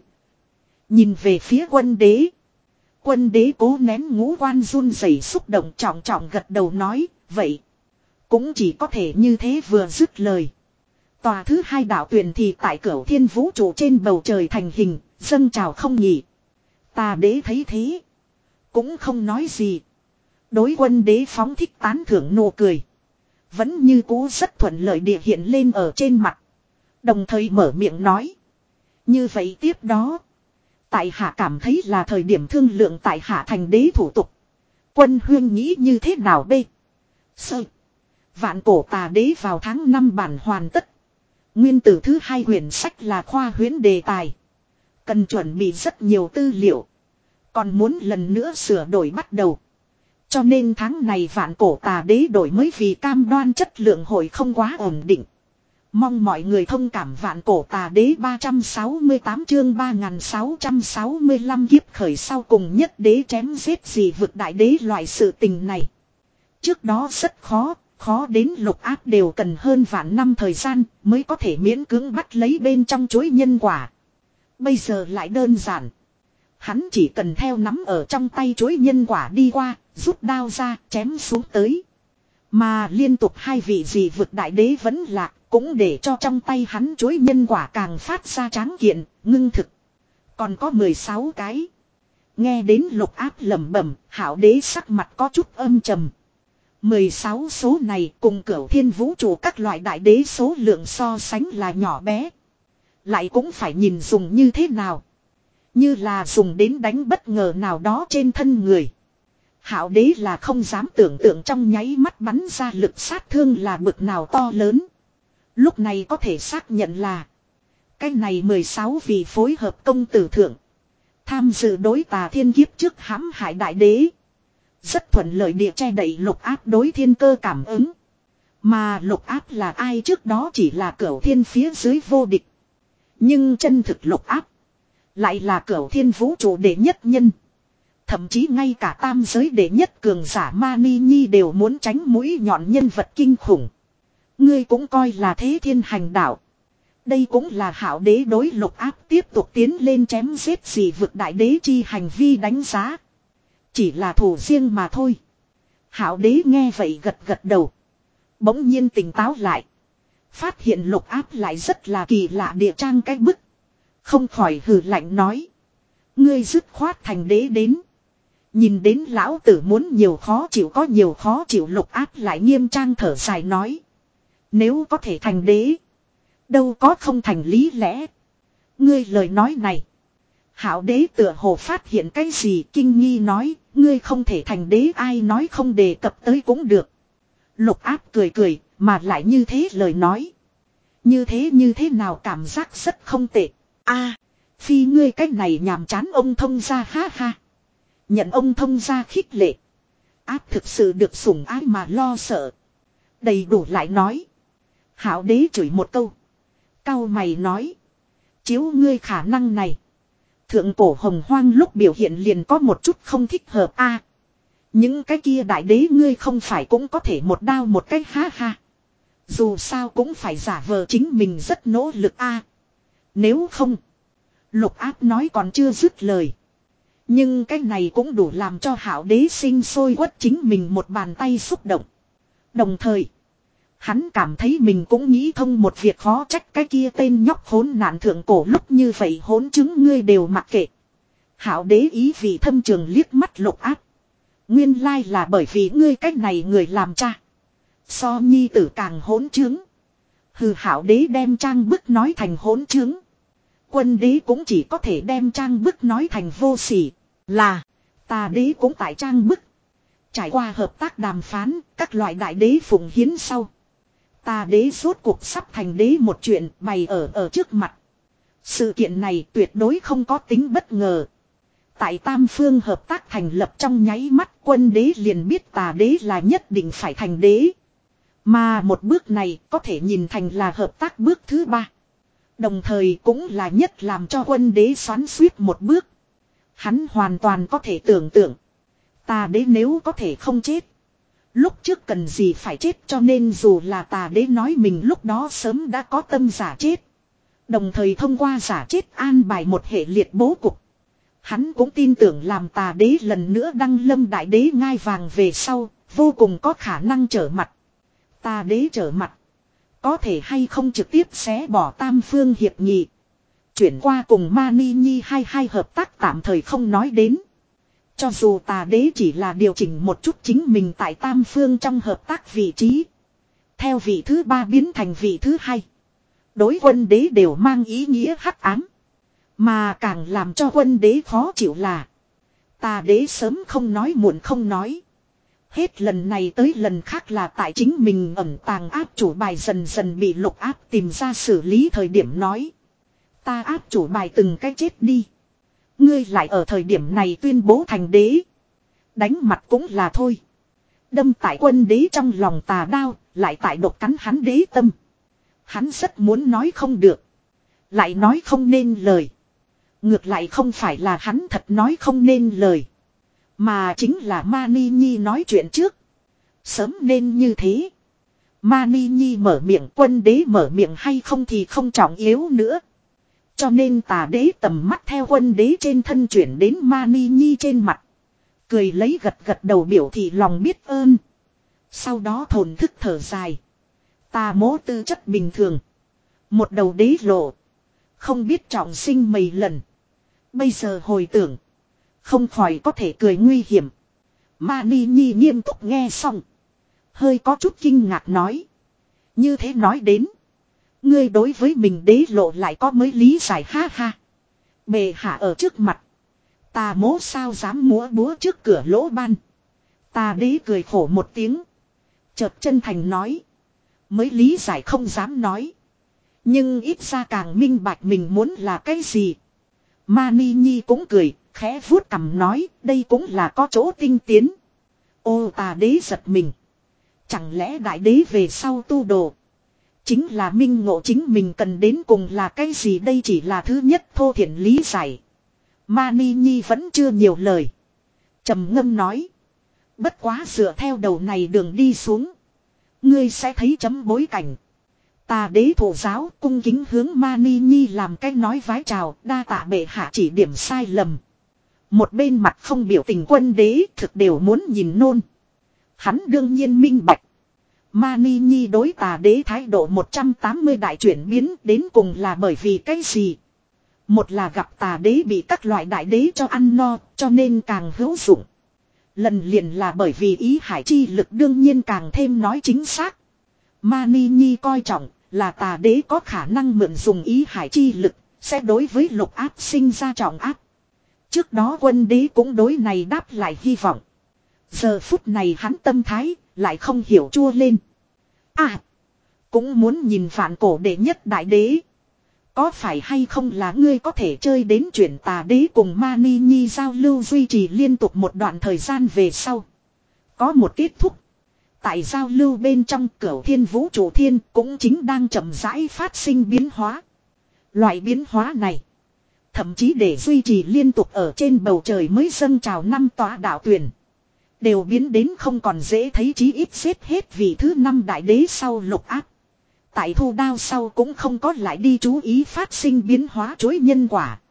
Nhìn về phía quân đế. Quân đế cố nén ngũ quan run rẩy xúc động trọng trọng gật đầu nói, vậy. Cũng chỉ có thể như thế vừa dứt lời. Tòa thứ hai đạo tuyển thì tại cửu thiên vũ trụ trên bầu trời thành hình, dâng trào không nhỉ. Tà đế thấy thế. Cũng không nói gì. Đối quân đế phóng thích tán thưởng nụ cười. Vẫn như cũ rất thuận lợi địa hiện lên ở trên mặt. Đồng thời mở miệng nói. Như vậy tiếp đó. Tại hạ cảm thấy là thời điểm thương lượng tại hạ thành đế thủ tục. Quân huyên nghĩ như thế nào bê? Sơ. Vạn cổ tà đế vào tháng năm bản hoàn tất. Nguyên tử thứ hai quyển sách là khoa huyễn đề tài. Cần chuẩn bị rất nhiều tư liệu. Còn muốn lần nữa sửa đổi bắt đầu. Cho nên tháng này vạn cổ tà đế đổi mới vì cam đoan chất lượng hội không quá ổn định. Mong mọi người thông cảm vạn cổ tà đế ba trăm sáu mươi tám chương ba nghìn sáu trăm sáu mươi lăm kiếp khởi sau cùng nhất đế chém giết gì vực đại đế loại sự tình này. Trước đó rất khó, khó đến lục áp đều cần hơn vạn năm thời gian mới có thể miễn cưỡng bắt lấy bên trong chuỗi nhân quả. Bây giờ lại đơn giản. Hắn chỉ cần theo nắm ở trong tay chuỗi nhân quả đi qua, rút đao ra, chém xuống tới. Mà liên tục hai vị gì vực đại đế vẫn lạc, cũng để cho trong tay hắn chuỗi nhân quả càng phát ra tráng kiện, ngưng thực. Còn có mười sáu cái. Nghe đến lục áp lẩm bẩm, hảo đế sắc mặt có chút âm trầm. mười sáu số này cùng cửu thiên vũ trụ các loại đại đế số lượng so sánh là nhỏ bé. Lại cũng phải nhìn dùng như thế nào. Như là dùng đến đánh bất ngờ nào đó trên thân người. Hảo đế là không dám tưởng tượng trong nháy mắt bắn ra lực sát thương là bực nào to lớn. Lúc này có thể xác nhận là. Cái này mười sáu vị phối hợp công tử thượng. Tham dự đối tà thiên kiếp trước hãm hại đại đế. Rất thuận lợi địa che đậy lục áp đối thiên cơ cảm ứng. Mà lục áp là ai trước đó chỉ là cửu thiên phía dưới vô địch. Nhưng chân thực lục áp lại là cửu thiên vũ trụ đệ nhất nhân. Thậm chí ngay cả tam giới đệ nhất cường giả Mani Nhi đều muốn tránh mũi nhọn nhân vật kinh khủng. Ngươi cũng coi là thế thiên hành đạo. Đây cũng là hảo đế đối lục áp tiếp tục tiến lên chém giết gì vực đại đế chi hành vi đánh giá. Chỉ là thủ riêng mà thôi. Hảo đế nghe vậy gật gật đầu. Bỗng nhiên tỉnh táo lại. Phát hiện lục áp lại rất là kỳ lạ địa trang cái bức. Không khỏi hừ lạnh nói. Ngươi dứt khoát thành đế đến. Nhìn đến lão tử muốn nhiều khó chịu có nhiều khó chịu lục áp lại nghiêm trang thở dài nói. Nếu có thể thành đế. Đâu có không thành lý lẽ. Ngươi lời nói này. Hảo đế tựa hồ phát hiện cái gì kinh nghi nói. Ngươi không thể thành đế ai nói không đề cập tới cũng được. Lục áp cười cười mà lại như thế lời nói. Như thế như thế nào cảm giác rất không tệ. A, phi ngươi cách này nhàm chán ông thông gia ha ha. Nhận ông thông gia khích lệ. Áp thực sự được sủng ái mà lo sợ. Đầy đủ lại nói. Hảo đế chửi một câu. Cao mày nói. Chiếu ngươi khả năng này. Thượng cổ hồng hoang lúc biểu hiện liền có một chút không thích hợp a. Những cái kia đại đế ngươi không phải cũng có thể một đao một cách ha ha. Dù sao cũng phải giả vờ chính mình rất nỗ lực a. Nếu không. Lục áp nói còn chưa dứt lời. Nhưng cái này cũng đủ làm cho hảo đế sinh sôi quất chính mình một bàn tay xúc động. Đồng thời. Hắn cảm thấy mình cũng nghĩ thông một việc khó trách cái kia tên nhóc khốn nạn thượng cổ lúc như vậy hỗn chứng ngươi đều mặc kệ. Hảo đế ý vì thâm trường liếc mắt lục áp. Nguyên lai là bởi vì ngươi cách này người làm cha. So nhi tử càng hỗn chứng. Hừ hảo đế đem trang bức nói thành hỗn chứng. Quân đế cũng chỉ có thể đem trang bức nói thành vô sỉ. Là tà đế cũng tại trang bức. Trải qua hợp tác đàm phán các loại đại đế phụng hiến sau. Tà đế rốt cuộc sắp thành đế một chuyện bày ở ở trước mặt. Sự kiện này tuyệt đối không có tính bất ngờ. Tại tam phương hợp tác thành lập trong nháy mắt quân đế liền biết tà đế là nhất định phải thành đế. Mà một bước này có thể nhìn thành là hợp tác bước thứ ba. Đồng thời cũng là nhất làm cho quân đế xoắn xuýt một bước. Hắn hoàn toàn có thể tưởng tượng. Tà đế nếu có thể không chết. Lúc trước cần gì phải chết cho nên dù là tà đế nói mình lúc đó sớm đã có tâm giả chết. Đồng thời thông qua giả chết an bài một hệ liệt bố cục. Hắn cũng tin tưởng làm tà đế lần nữa đăng lâm đại đế ngai vàng về sau, vô cùng có khả năng trở mặt. Tà đế trở mặt. Có thể hay không trực tiếp xé bỏ tam phương hiệp nghị. Chuyển qua cùng Mani Nhi hai hai hợp tác tạm thời không nói đến. Cho dù tà đế chỉ là điều chỉnh một chút chính mình tại tam phương trong hợp tác vị trí. Theo vị thứ ba biến thành vị thứ hai. Đối quân đế đều mang ý nghĩa hắc ám. Mà càng làm cho quân đế khó chịu là. Tà đế sớm không nói muộn không nói. Hết lần này tới lần khác là tại chính mình ẩn tàng áp chủ bài dần dần bị lục áp tìm ra xử lý thời điểm nói. Ta áp chủ bài từng cái chết đi. Ngươi lại ở thời điểm này tuyên bố thành đế. Đánh mặt cũng là thôi. Đâm tại quân đế trong lòng tà đao, lại tại độc cắn hắn đế tâm. Hắn rất muốn nói không được. Lại nói không nên lời. Ngược lại không phải là hắn thật nói không nên lời. Mà chính là Mani Nhi nói chuyện trước. Sớm nên như thế. Mani Nhi mở miệng quân đế mở miệng hay không thì không trọng yếu nữa. Cho nên tà đế tầm mắt theo quân đế trên thân chuyển đến Mani Nhi trên mặt. Cười lấy gật gật đầu biểu thị lòng biết ơn. Sau đó thổn thức thở dài. Tà mố tư chất bình thường. Một đầu đế lộ. Không biết trọng sinh mấy lần. Bây giờ hồi tưởng. Không khỏi có thể cười nguy hiểm. Mani Nhi nghiêm túc nghe xong. Hơi có chút kinh ngạc nói. Như thế nói đến. Ngươi đối với mình đế lộ lại có mới lý giải ha ha. Bề hạ ở trước mặt. Tà mố sao dám múa búa trước cửa lỗ ban. Tà đế cười khổ một tiếng. Chợt chân thành nói. Mới lý giải không dám nói. Nhưng ít ra càng minh bạch mình muốn là cái gì. Mani Nhi cũng cười. khẽ vuốt cằm nói đây cũng là có chỗ tinh tiến. Ô tà đế giật mình. Chẳng lẽ đại đế về sau tu đồ. Chính là minh ngộ chính mình cần đến cùng là cái gì đây chỉ là thứ nhất thô thiển lý giải. Mani Nhi vẫn chưa nhiều lời. Trầm ngâm nói. Bất quá dựa theo đầu này đường đi xuống. Ngươi sẽ thấy chấm bối cảnh. Tà đế thổ giáo cung kính hướng Mani Nhi làm cái nói vái chào đa tạ bệ hạ chỉ điểm sai lầm. Một bên mặt không biểu tình quân đế thực đều muốn nhìn nôn. Hắn đương nhiên minh bạch. Mani Nhi đối tà đế thái độ một trăm tám mươi đại chuyển biến đến cùng là bởi vì cái gì? Một là gặp tà đế bị các loại đại đế cho ăn no cho nên càng hữu dụng. Lần liền là bởi vì ý hải chi lực đương nhiên càng thêm nói chính xác. Mani Nhi coi trọng là tà đế có khả năng mượn dùng ý hải chi lực sẽ đối với lục áp sinh ra trọng áp. Trước đó quân đế cũng đối này đáp lại hy vọng. Giờ phút này hắn tâm thái lại không hiểu chua lên. À, cũng muốn nhìn vạn cổ đệ nhất đại đế. Có phải hay không là ngươi có thể chơi đến chuyện tà đế cùng Mani Nhi giao lưu duy trì liên tục một đoạn thời gian về sau. Có một kết thúc. Tại giao lưu bên trong cửu thiên vũ trụ thiên cũng chính đang chậm rãi phát sinh biến hóa. Loại biến hóa này. Thậm chí để duy trì liên tục ở trên bầu trời mới dâng trào năm tòa đạo tuyển. Đều biến đến không còn dễ thấy chí ít xếp hết vì thứ năm đại đế sau lục áp. Tại thu đao sau cũng không có lại đi chú ý phát sinh biến hóa chối nhân quả.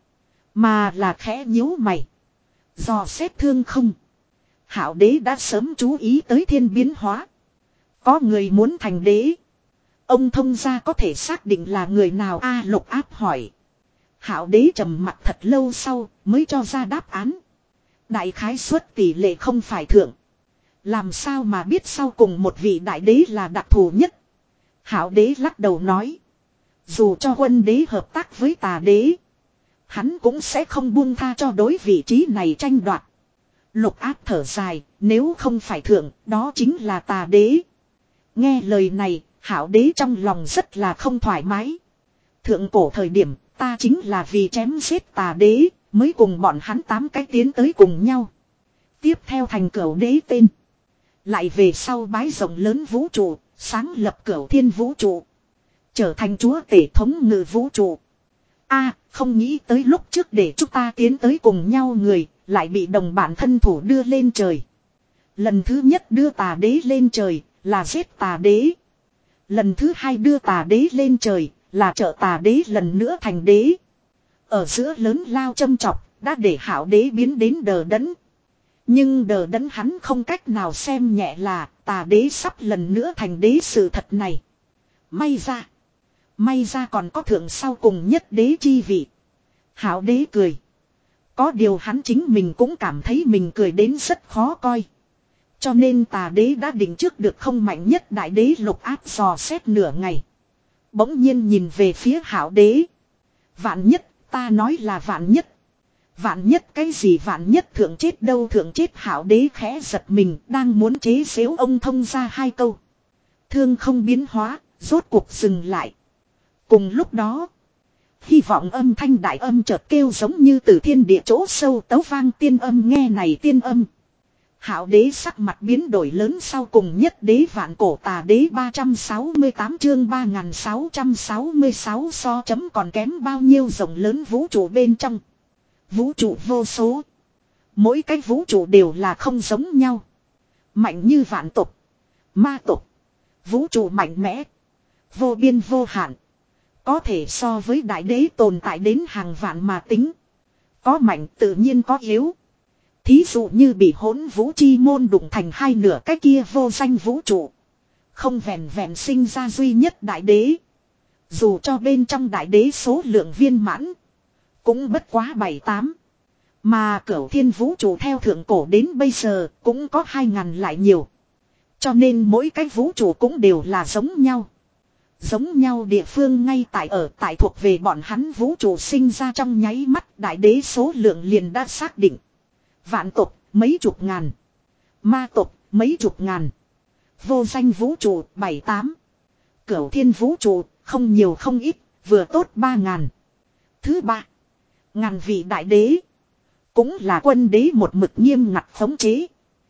Mà là khẽ nhíu mày. Do xét thương không. Hạo đế đã sớm chú ý tới thiên biến hóa. Có người muốn thành đế. Ông thông gia có thể xác định là người nào a lục áp hỏi. Hạo đế trầm mặt thật lâu sau mới cho ra đáp án. Đại khái suất tỷ lệ không phải thượng. Làm sao mà biết sau cùng một vị đại đế là đặc thù nhất. Hạo đế lắc đầu nói. Dù cho quân đế hợp tác với tà đế. Hắn cũng sẽ không buông tha cho đối vị trí này tranh đoạt. Lục áp thở dài. Nếu không phải thượng đó chính là tà đế. Nghe lời này Hạo đế trong lòng rất là không thoải mái. Thượng cổ thời điểm ta chính là vì chém giết tà đế. Mới cùng bọn hắn tám cái tiến tới cùng nhau. Tiếp theo thành cửu đế tên. Lại về sau bái rộng lớn vũ trụ. Sáng lập cửu thiên vũ trụ. Trở thành chúa tể thống ngự vũ trụ. A không nghĩ tới lúc trước để chúng ta tiến tới cùng nhau người. Lại bị đồng bản thân thủ đưa lên trời. Lần thứ nhất đưa tà đế lên trời. Là giết tà đế. Lần thứ hai đưa tà đế lên trời. Là trợ tà đế lần nữa thành đế. Ở giữa lớn lao châm chọc. Đã để Hạo đế biến đến đờ đẫn. Nhưng đờ đẫn hắn không cách nào xem nhẹ là tà đế sắp lần nữa thành đế sự thật này. May ra. May ra còn có thượng sau cùng nhất đế chi vị. Hạo đế cười. Có điều hắn chính mình cũng cảm thấy mình cười đến rất khó coi. Cho nên tà đế đã định trước được không mạnh nhất đại đế lục áp dò xét nửa ngày. Bỗng nhiên nhìn về phía Hạo đế. Vạn nhất, ta nói là vạn nhất. Vạn nhất cái gì vạn nhất thượng chết đâu thượng chết Hạo đế khẽ giật mình đang muốn chế xếu ông thông ra hai câu. Thương không biến hóa, rốt cuộc dừng lại. Cùng lúc đó, hy vọng âm thanh đại âm chợt kêu giống như từ thiên địa chỗ sâu tấu vang tiên âm nghe này tiên âm. Hạo đế sắc mặt biến đổi lớn sau cùng nhất đế vạn cổ tà đế ba trăm sáu mươi tám chương ba nghìn sáu trăm sáu mươi sáu so chấm còn kém bao nhiêu rộng lớn vũ trụ bên trong. Vũ trụ vô số. Mỗi cái vũ trụ đều là không giống nhau. Mạnh như vạn tộc. Ma tộc. Vũ trụ mạnh mẽ. Vô biên vô hạn. Có thể so với đại đế tồn tại đến hàng vạn mà tính. Có mạnh tự nhiên có yếu. Thí dụ như bị hỗn vũ chi môn đụng thành hai nửa cái kia vô danh vũ trụ. Không vẹn vẹn sinh ra duy nhất đại đế. Dù cho bên trong đại đế số lượng viên mãn. Cũng bất quá bảy tám. Mà cửu thiên vũ trụ theo thượng cổ đến bây giờ cũng có hai ngàn lại nhiều. Cho nên mỗi cái vũ trụ cũng đều là giống nhau. Giống nhau địa phương ngay tại ở tại thuộc về bọn hắn vũ trụ sinh ra trong nháy mắt đại đế số lượng liền đã xác định. Vạn tộc mấy chục ngàn. Ma tộc mấy chục ngàn. Vô danh vũ trụ bảy tám. Cửu thiên vũ trụ không nhiều không ít vừa tốt ba ngàn. Thứ ba. Ngàn vị đại đế. Cũng là quân đế một mực nghiêm ngặt khống chế.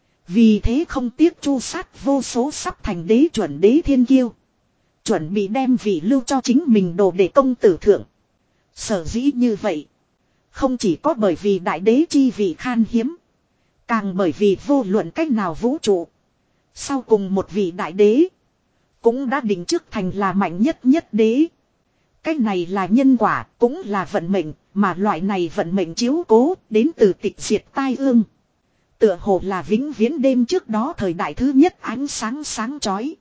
Vì thế không tiếc chu sát vô số sắp thành đế chuẩn đế thiên kiêu. Chuẩn bị đem vị lưu cho chính mình đồ để công tử thượng. Sở dĩ như vậy. Không chỉ có bởi vì đại đế chi vị khan hiếm. Càng bởi vì vô luận cách nào vũ trụ. Sau cùng một vị đại đế. Cũng đã định trước thành là mạnh nhất nhất đế. Cái này là nhân quả, cũng là vận mệnh, mà loại này vận mệnh chiếu cố đến từ tịch diệt tai ương. Tựa hồ là vĩnh viễn đêm trước đó thời đại thứ nhất ánh sáng sáng chói.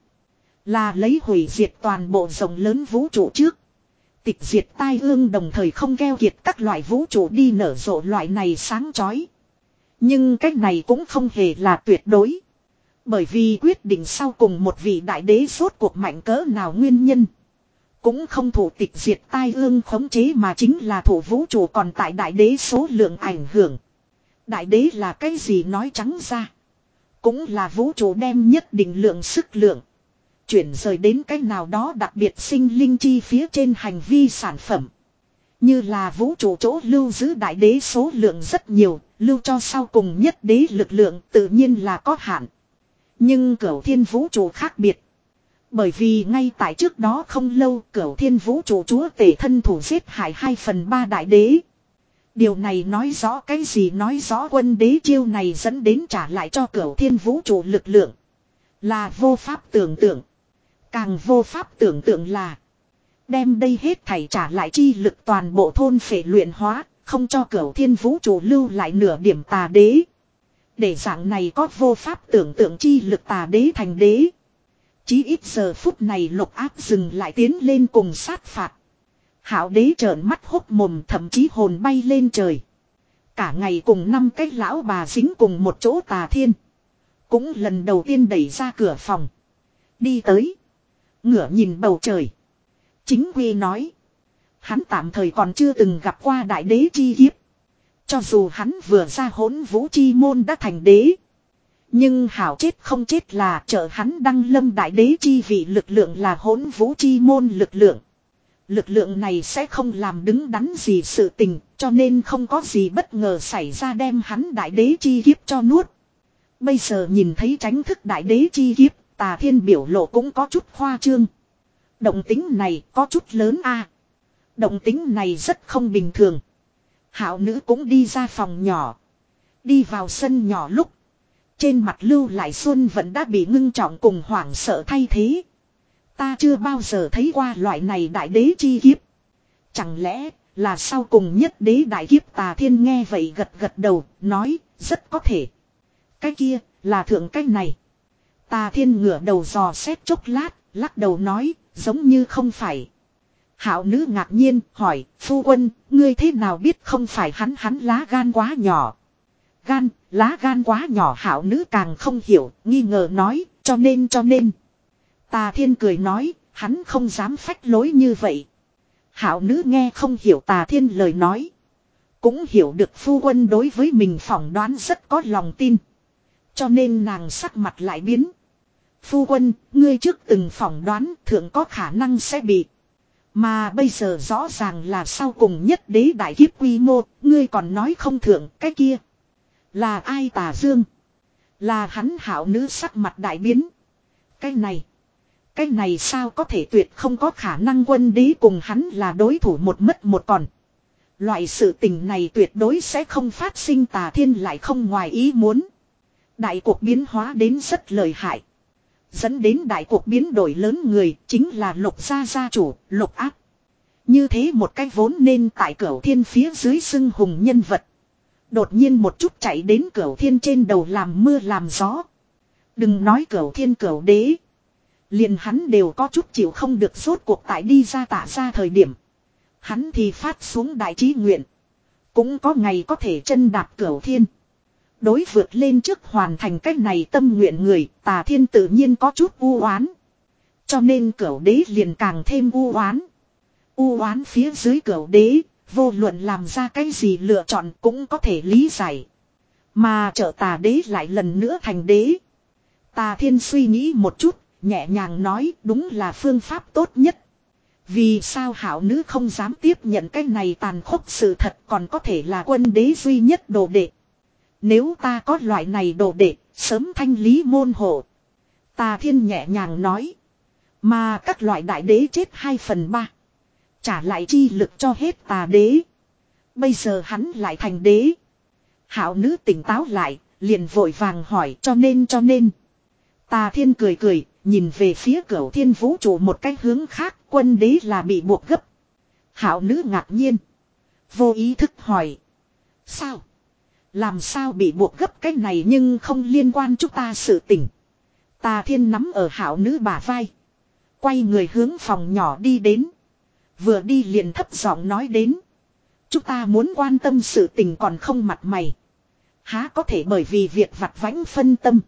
Là lấy hủy diệt toàn bộ rộng lớn vũ trụ trước. Tịch diệt tai ương đồng thời không keo kiệt các loại vũ trụ đi nở rộ loại này sáng chói. Nhưng cách này cũng không hề là tuyệt đối. Bởi vì quyết định sau cùng một vị đại đế rốt cuộc mạnh cỡ nào nguyên nhân. Cũng không thủ tịch diệt tai ương khống chế mà chính là thủ vũ trụ còn tại đại đế số lượng ảnh hưởng. Đại đế là cái gì nói trắng ra. Cũng là vũ trụ đem nhất định lượng sức lượng. Chuyển rời đến cái nào đó đặc biệt sinh linh chi phía trên hành vi sản phẩm. Như là vũ trụ chỗ lưu giữ đại đế số lượng rất nhiều, lưu cho sau cùng nhất đế lực lượng tự nhiên là có hạn. Nhưng cửu thiên vũ trụ khác biệt. Bởi vì ngay tại trước đó không lâu cửu thiên vũ trụ chúa tể thân thủ giết hại hai phần ba đại đế. Điều này nói rõ cái gì, nói rõ quân đế chiêu này dẫn đến trả lại cho cửu thiên vũ trụ lực lượng. Là vô pháp tưởng tượng. Càng vô pháp tưởng tượng là đem đây hết thảy trả lại chi lực toàn bộ thôn phệ luyện hóa, không cho cửu thiên vũ trụ lưu lại nửa điểm tà đế. Để dạng này có vô pháp tưởng tượng chi lực tà đế thành đế. Chí ít giờ phút này Lục Áp dừng lại tiến lên cùng sát phạt. Hạo đế trợn mắt hốc mồm, thậm chí hồn bay lên trời. Cả ngày cùng năm cái lão bà dính cùng một chỗ Tà Thiên. Cũng lần đầu tiên đẩy ra cửa phòng. Đi tới. Ngửa nhìn bầu trời. Chính quy nói. Hắn tạm thời còn chưa từng gặp qua đại đế chi kiếp. Cho dù hắn vừa ra hỗn vũ chi môn đã thành đế. Nhưng hảo chết không chết là trợ hắn đăng lâm đại đế chi vị lực lượng là hỗn vũ chi môn lực lượng. Lực lượng này sẽ không làm đứng đắn gì sự tình, cho nên không có gì bất ngờ xảy ra đem hắn đại đế chi kiếp cho nuốt. Bây giờ nhìn thấy tránh thức đại đế chi kiếp, Tà Thiên biểu lộ cũng có chút khoa trương. Động tính này có chút lớn a. À. Động tính này rất không bình thường. Hạo nữ cũng đi ra phòng nhỏ. Đi vào sân nhỏ lúc. Trên mặt lưu lại xuân vẫn đã bị ngưng trọng cùng hoảng sợ thay thế. Ta chưa bao giờ thấy qua loại này đại đế chi kiếp. Chẳng lẽ là sau cùng nhất đế đại kiếp? Tà Thiên nghe vậy gật gật đầu, nói rất có thể. Cái kia là thượng cái này. Tà Thiên ngửa đầu dò xét chốc lát, lắc đầu nói giống như không phải. Hạo nữ ngạc nhiên hỏi, phu quân, ngươi thế nào biết không phải hắn? Hắn lá gan quá nhỏ. Gan, lá gan quá nhỏ. Hạo nữ càng không hiểu, nghi ngờ nói, cho nên cho nên. Tà Thiên cười nói, hắn không dám phách lối như vậy. Hạo nữ nghe không hiểu Tà Thiên lời nói. Cũng hiểu được phu quân đối với mình phỏng đoán rất có lòng tin. Cho nên nàng sắc mặt lại biến. Phu quân, ngươi trước từng phỏng đoán thượng có khả năng sẽ bị. Mà bây giờ rõ ràng là sau cùng nhất đế đại kiếp quy mô, ngươi còn nói không thượng cái kia. Là ai? Tà Dương. Là hắn. Hạo nữ sắc mặt đại biến. Cái này. Cái này sao có thể, tuyệt không có khả năng, quân đế cùng hắn là đối thủ một mất một còn. Loại sự tình này tuyệt đối sẽ không phát sinh. Tà Thiên lại không ngoài ý muốn. Đại cuộc biến hóa đến rất lợi hại. Dẫn đến đại cuộc biến đổi lớn người chính là Lục gia gia chủ, Lục Áp. Như thế một cái vốn nên tại Cửu Thiên phía dưới xưng hùng nhân vật. Đột nhiên một chút chạy đến Cửu Thiên trên đầu làm mưa làm gió. Đừng nói Cửu Thiên Cửu Đế. Liền hắn đều có chút chịu không được, rốt cuộc tại đi ra Tạ ra thời điểm. Hắn thì phát xuống đại chí nguyện. Cũng có ngày có thể chân đạp Cửu Thiên. Đối vượt lên trước hoàn thành cách này tâm nguyện người, Tà Thiên tự nhiên có chút u oán. Cho nên Cửu Đế liền càng thêm u oán. U oán phía dưới Cửu Đế, vô luận làm ra cái gì lựa chọn cũng có thể lý giải. Mà trợ Tà Đế lại lần nữa thành đế. Tà Thiên suy nghĩ một chút, nhẹ nhàng nói đúng là phương pháp tốt nhất. Vì sao hảo nữ không dám tiếp nhận cái này tàn khốc sự thật, còn có thể là quân đế duy nhất đồ đệ. Nếu ta có loại này đồ đệ, sớm thanh lý môn hộ. Tà Thiên nhẹ nhàng nói. Mà các loại đại đế chết hai phần ba. Trả lại chi lực cho hết tà đế. Bây giờ hắn lại thành đế. Hảo nữ tỉnh táo lại, liền vội vàng hỏi cho nên cho nên. Tà Thiên cười cười, nhìn về phía Cửu Thiên vũ trụ một cái hướng khác, quân đế là bị buộc gấp. Hảo nữ ngạc nhiên. Vô ý thức hỏi. Sao? Làm sao bị buộc gấp cái này nhưng không liên quan chúng ta sự tỉnh. Tà Thiên nắm ở hảo nữ bả vai. Quay người hướng phòng nhỏ đi đến. Vừa đi liền thấp giọng nói đến. Chúng ta muốn quan tâm sự tình còn không mặt mày. Há có thể bởi vì việc vặt vãnh phân tâm.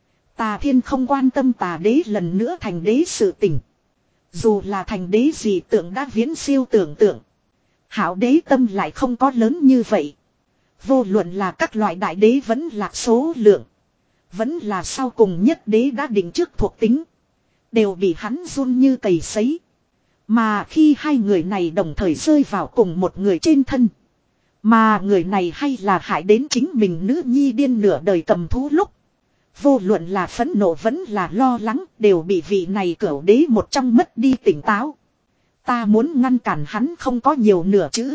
Tà Thiên không quan tâm tà đế lần nữa thành đế sự tình. Dù là thành đế gì tưởng đã viễn siêu tưởng tượng. Hảo đế tâm lại không có lớn như vậy. Vô luận là các loại đại đế vẫn lạc số lượng. Vẫn là sau cùng nhất đế đã định trước thuộc tính. Đều bị hắn run như cầy sấy. Mà khi hai người này đồng thời rơi vào cùng một người trên thân. Mà người này hay là hại đến chính mình nữ nhi điên nửa đời cầm thú lúc. Vô luận là phẫn nộ vẫn là lo lắng đều bị vị này cửu đế một trong mất đi tỉnh táo. Ta muốn ngăn cản hắn không có nhiều nửa chữ.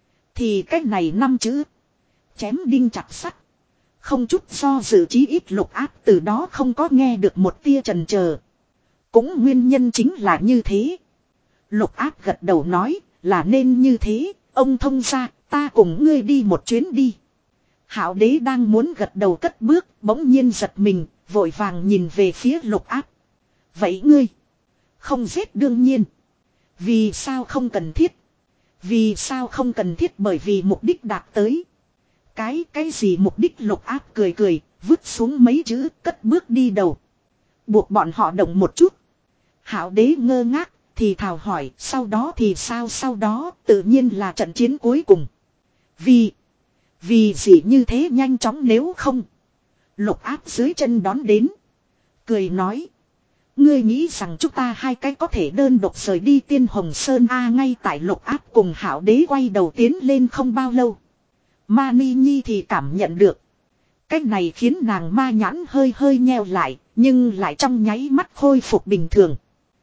Thì cách này năm chữ. Chém đinh chặt sắt. Không chút do dự chí ít Lục Áp từ đó không có nghe được một tia chần chờ. Cũng nguyên nhân chính là như thế. Lục Áp gật đầu nói là nên như thế. Ông thông ra ta cùng ngươi đi một chuyến đi. Hạo đế đang muốn gật đầu cất bước. Bỗng nhiên giật mình. Vội vàng nhìn về phía Lục Áp. Vậy ngươi. Không giết đương nhiên. Vì sao không cần thiết. Vì sao không cần thiết bởi vì mục đích đạt tới. Cái cái gì mục đích Lục Áp cười cười. Vứt xuống mấy chữ cất bước đi đầu. Buộc bọn họ động một chút. Hạo đế ngơ ngác. Thì thào hỏi sau đó thì sao sau đó tự nhiên là trận chiến cuối cùng. Vì. Vì gì như thế nhanh chóng nếu không. Lục Áp dưới chân đón đến. Cười nói. Ngươi nghĩ rằng chúng ta hai cái có thể đơn độc rời đi Tiên Hồng Sơn A ngay tại Lục Áp cùng Hạo đế quay đầu tiến lên không bao lâu. Mani Nhi thì cảm nhận được. Cách này khiến nàng ma nhãn hơi hơi nheo lại. Nhưng lại trong nháy mắt khôi phục bình thường.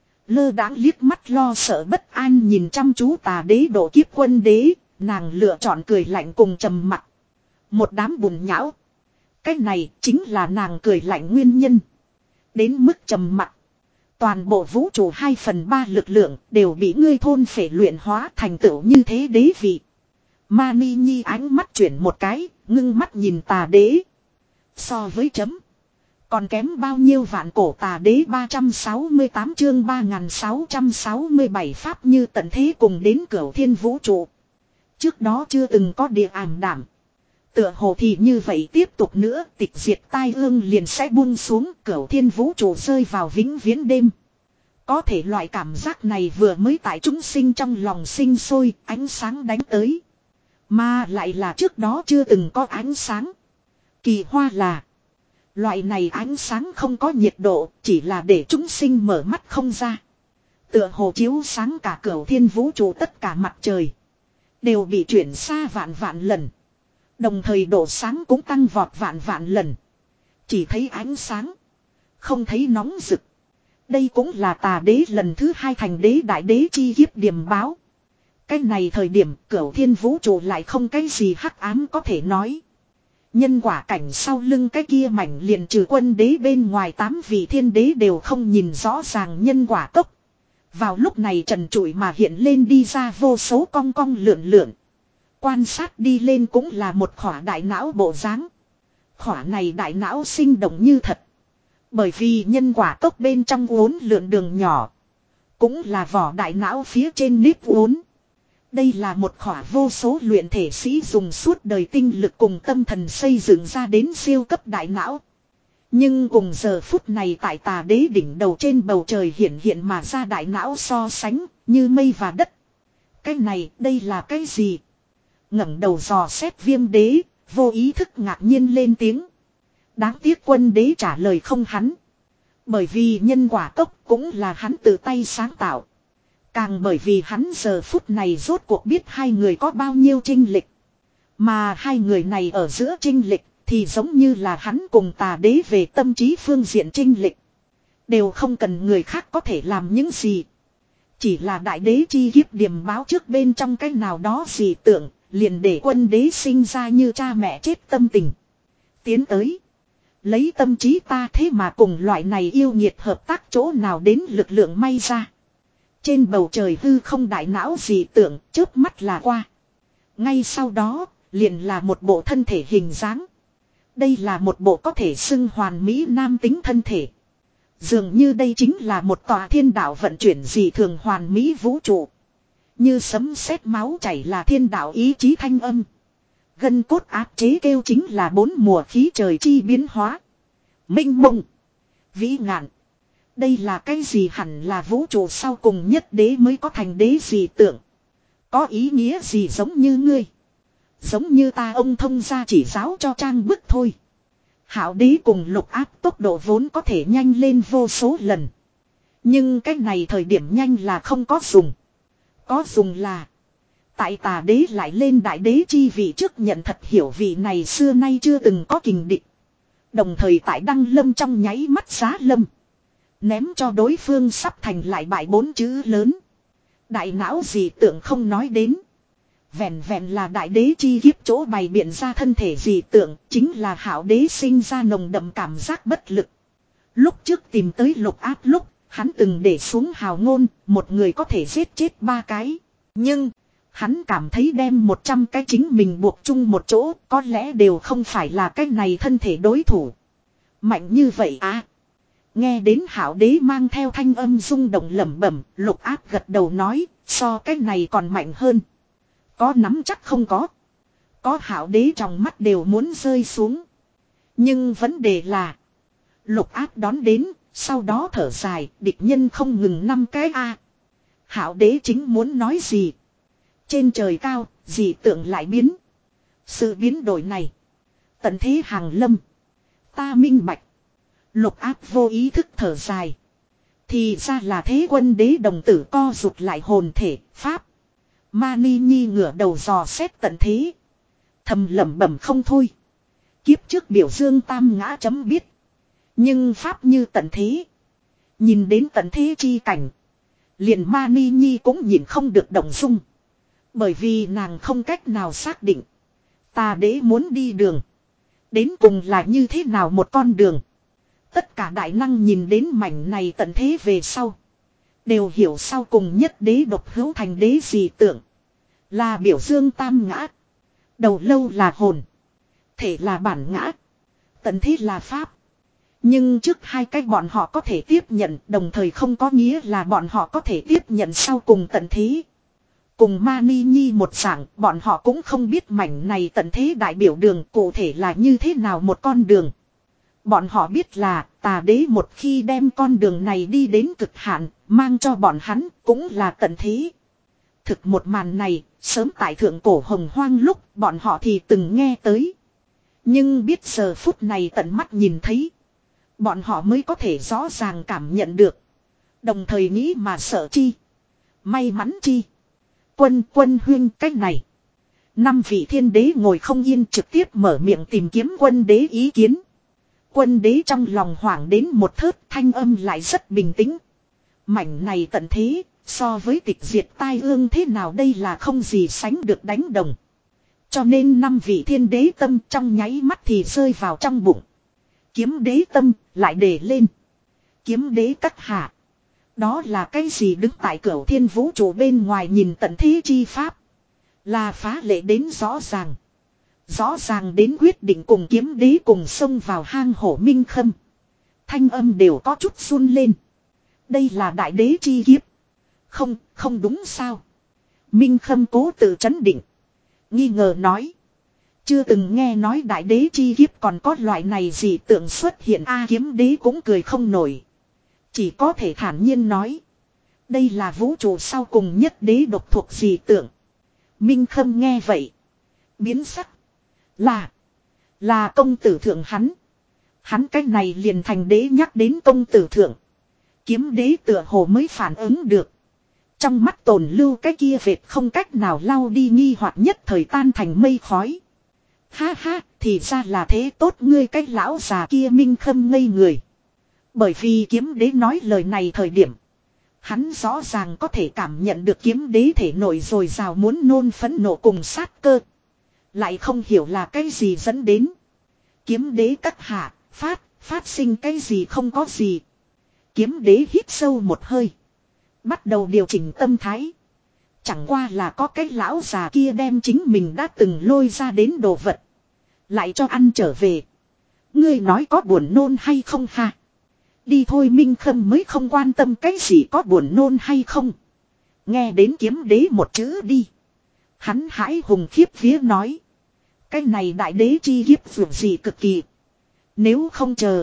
Lơ đãng liếc mắt lo sợ bất an nhìn chăm chú tà đế độ kiếp quân đế. Nàng lựa chọn cười lạnh cùng trầm mặt. Một đám bùn nhão. Cái này chính là nàng cười lạnh nguyên nhân. Đến mức trầm mặt. Toàn bộ vũ trụ hai phần ba lực lượng đều bị ngươi thôn phệ luyện hóa thành tựu như thế đế vị. Mani Nhi ánh mắt chuyển một cái, ngưng mắt nhìn tà đế. So với chấm. Còn kém bao nhiêu vạn cổ tà đế ba trăm sáu mươi tám chương ba nghìn sáu trăm sáu mươi bảy pháp như tận thế cùng đến Cửu Thiên vũ trụ. Trước đó chưa từng có địa ảm đảm. Tựa hồ thì như vậy tiếp tục nữa tịch diệt tai ương liền sẽ buông xuống Cửu Thiên vũ trụ rơi vào vĩnh viễn đêm. Có thể loại cảm giác này vừa mới tại chúng sinh trong lòng sinh sôi ánh sáng đánh tới. Mà lại là trước đó chưa từng có ánh sáng. Kỳ hoa là. Loại này ánh sáng không có nhiệt độ chỉ là để chúng sinh mở mắt không ra. Tựa hồ chiếu sáng cả Cửu Thiên vũ trụ tất cả mặt trời. Đều bị chuyển xa vạn vạn lần. Đồng thời độ sáng cũng tăng vọt vạn vạn lần. Chỉ thấy ánh sáng. Không thấy nóng rực. Đây cũng là tà đế lần thứ hai thành đế đại đế chi kiếp điểm báo. Cái này thời điểm Cửu Thiên vũ trụ lại không cái gì hắc ám có thể nói. Nhân quả cảnh sau lưng cái kia mảnh liền trừ quân đế bên ngoài tám vị thiên đế đều không nhìn rõ ràng nhân quả cốc. Vào lúc này trần trụi mà hiện lên đi ra vô số cong cong lượn lượn. Quan sát đi lên cũng là một khỏa đại não bộ dáng. Khỏa này đại não sinh động như thật. Bởi vì nhân quả cốc bên trong uốn lượn đường nhỏ. Cũng là vỏ đại não phía trên nếp uốn. Đây là một khỏa vô số luyện thể sĩ dùng suốt đời tinh lực cùng tâm thần xây dựng ra đến siêu cấp đại não. Nhưng cùng giờ phút này tại tà đế đỉnh đầu trên bầu trời hiện hiện mà ra đại não so sánh như mây và đất. Cái này đây là cái gì? Ngẩng đầu dò xét Viêm đế, vô ý thức ngạc nhiên lên tiếng. Đáng tiếc quân đế trả lời không hắn. Bởi vì nhân quả cốc cũng là hắn tự tay sáng tạo. Càng bởi vì hắn giờ phút này rốt cuộc biết hai người có bao nhiêu chênh lệch. Mà hai người này ở giữa chênh lệch thì giống như là hắn cùng tà đế về tâm trí phương diện chênh lệch. Đều không cần người khác có thể làm những gì. Chỉ là đại đế chi kiếp điểm báo trước bên trong cái nào đó gì tưởng, liền để quân đế sinh ra như cha mẹ chết tâm tình. Tiến tới. Lấy tâm trí ta thế mà cùng loại này yêu nhiệt hợp tác chỗ nào đến lực lượng may ra. Trên bầu trời hư không đại não gì tưởng, chớp mắt là qua. Ngay sau đó, liền là một bộ thân thể hình dáng. Đây là một bộ có thể xưng hoàn mỹ nam tính thân thể. Dường như đây chính là một tòa thiên đạo vận chuyển dị thường hoàn mỹ vũ trụ. Như sấm sét máu chảy là thiên đạo ý chí thanh âm. Gân cốt áp chế kêu chính là bốn mùa khí trời chi biến hóa. Minh mông. Vĩ ngạn. Đây là cái gì hẳn là vũ trụ sau cùng nhất đế mới có thành đế gì tưởng. Có ý nghĩa gì giống như ngươi. Giống như ta ông thông gia chỉ giáo cho trang bức thôi. Hảo đế cùng lục áp tốc độ vốn có thể nhanh lên vô số lần. Nhưng cái này thời điểm nhanh là không có dùng. Có dùng là. Tại tà đế lại lên đại đế chi vị trước nhận thật hiểu vị này xưa nay chưa từng có kình địch. Đồng thời tại đăng lâm trong nháy mắt giá lâm. Ném cho đối phương sắp thành lại bại bốn chữ lớn. Đại não gì tưởng không nói đến. Vẹn vẹn là đại đế chi kiếp chỗ bày biện ra thân thể dị tượng, chính là hảo đế sinh ra nồng đậm cảm giác bất lực. Lúc trước tìm tới lục áp lúc, hắn từng để xuống hào ngôn, một người có thể giết chết ba cái. Nhưng, hắn cảm thấy đem một trăm cái chính mình buộc chung một chỗ, có lẽ đều không phải là cái này thân thể đối thủ. Mạnh như vậy à? Nghe đến hảo đế mang theo thanh âm rung động lẩm bẩm, lục áp gật đầu nói, so cái này còn mạnh hơn. Có nắm chắc không có. Có hảo đế trong mắt đều muốn rơi xuống. Nhưng vấn đề là. Lục áp đón đến. Sau đó thở dài. Địch nhân không ngừng năm cái a. Hảo đế chính muốn nói gì. Trên trời cao. Dị tượng lại biến. Sự biến đổi này. Tận thế hàng lâm. Ta minh bạch. Lục áp vô ý thức thở dài. Thì ra là thế quân đế đồng tử co rụt lại hồn thể. Pháp. Mani Nhi ngửa đầu dò xét tận thế. Thầm lẩm bẩm không thôi. Kiếp trước biểu dương tam ngã chấm biết. Nhưng pháp như tận thế. Nhìn đến tận thế chi cảnh. Liền Mani Nhi cũng nhìn không được động dung. Bởi vì nàng không cách nào xác định. Tà đế muốn đi đường. Đến cùng là như thế nào một con đường. Tất cả đại năng nhìn đến mảnh này tận thế về sau. Đều hiểu sau cùng nhất đế độc hữu thành đế gì tưởng. Là biểu dương tam ngã. Đầu lâu là hồn. Thể là bản ngã. Tận thế là pháp. Nhưng trước hai cách bọn họ có thể tiếp nhận. Đồng thời không có nghĩa là bọn họ có thể tiếp nhận sau cùng tận thế. Cùng Mani Nhi một dạng. Bọn họ cũng không biết mảnh này tận thế đại biểu đường cụ thể là như thế nào một con đường. Bọn họ biết là tà đế một khi đem con đường này đi đến cực hạn, mang cho bọn hắn cũng là tận thế. Thực một màn này, sớm tại thượng cổ hồng hoang lúc bọn họ thì từng nghe tới. Nhưng biết giờ phút này tận mắt nhìn thấy. Bọn họ mới có thể rõ ràng cảm nhận được. Đồng thời nghĩ mà sợ chi. May mắn chi. Quân quân huyên cách này. Năm vị thiên đế ngồi không yên trực tiếp mở miệng tìm kiếm quân đế ý kiến. Quân đế trong lòng hoảng đến một thớt thanh âm lại rất bình tĩnh. Mảnh này tận thế, so với tịch diệt tai ương thế nào đây là không gì sánh được đánh đồng. Cho nên năm vị thiên đế tâm trong nháy mắt thì rơi vào trong bụng. Kiếm đế tâm lại để lên. Kiếm đế các hạ. Đó là cái gì đứng tại cửu thiên vũ trụ bên ngoài nhìn tận thế chi pháp. Là phá lệ đến rõ ràng. Rõ ràng đến quyết định cùng kiếm đế cùng xông vào hang hổ minh khâm. Thanh âm đều có chút run lên. Đây là đại đế chi kiếp. Không, không đúng sao. Minh khâm cố tự trấn định. Nghi ngờ nói. Chưa từng nghe nói đại đế chi kiếp còn có loại này gì tượng xuất hiện a kiếm đế cũng cười không nổi. Chỉ có thể thản nhiên nói. Đây là vũ trụ sau cùng nhất đế độc thuộc gì tượng. Minh khâm nghe vậy. Biến sắc. Là. Là công tử thượng hắn. Hắn cách này liền thành đế nhắc đến công tử thượng. Kiếm đế tựa hồ mới phản ứng được. Trong mắt tồn lưu cái kia vệt không cách nào lau đi nghi hoặc nhất thời tan thành mây khói. Ha ha, thì ra là thế, tốt, ngươi cái lão già kia Minh Khâm ngây người. Bởi vì kiếm đế nói lời này thời điểm, hắn rõ ràng có thể cảm nhận được kiếm đế thể nội rồi rào muốn nôn phẫn nộ cùng sát cơ. Lại không hiểu là cái gì dẫn đến. Kiếm đế các hạ, phát, phát sinh cái gì không có gì. Kiếm đế hít sâu một hơi. Bắt đầu điều chỉnh tâm thái. Chẳng qua là có cái lão già kia đem chính mình đã từng lôi ra đến đồ vật. Lại cho ăn trở về. Ngươi nói có buồn nôn hay không ha? Đi thôi, Minh Khâm mới không quan tâm cái gì có buồn nôn hay không. Nghe đến kiếm đế một chữ đi. Hắn hãi hùng khiếp vía nói. Cái này đại đế chi kiếp vượt gì cực kỳ. Nếu không chờ.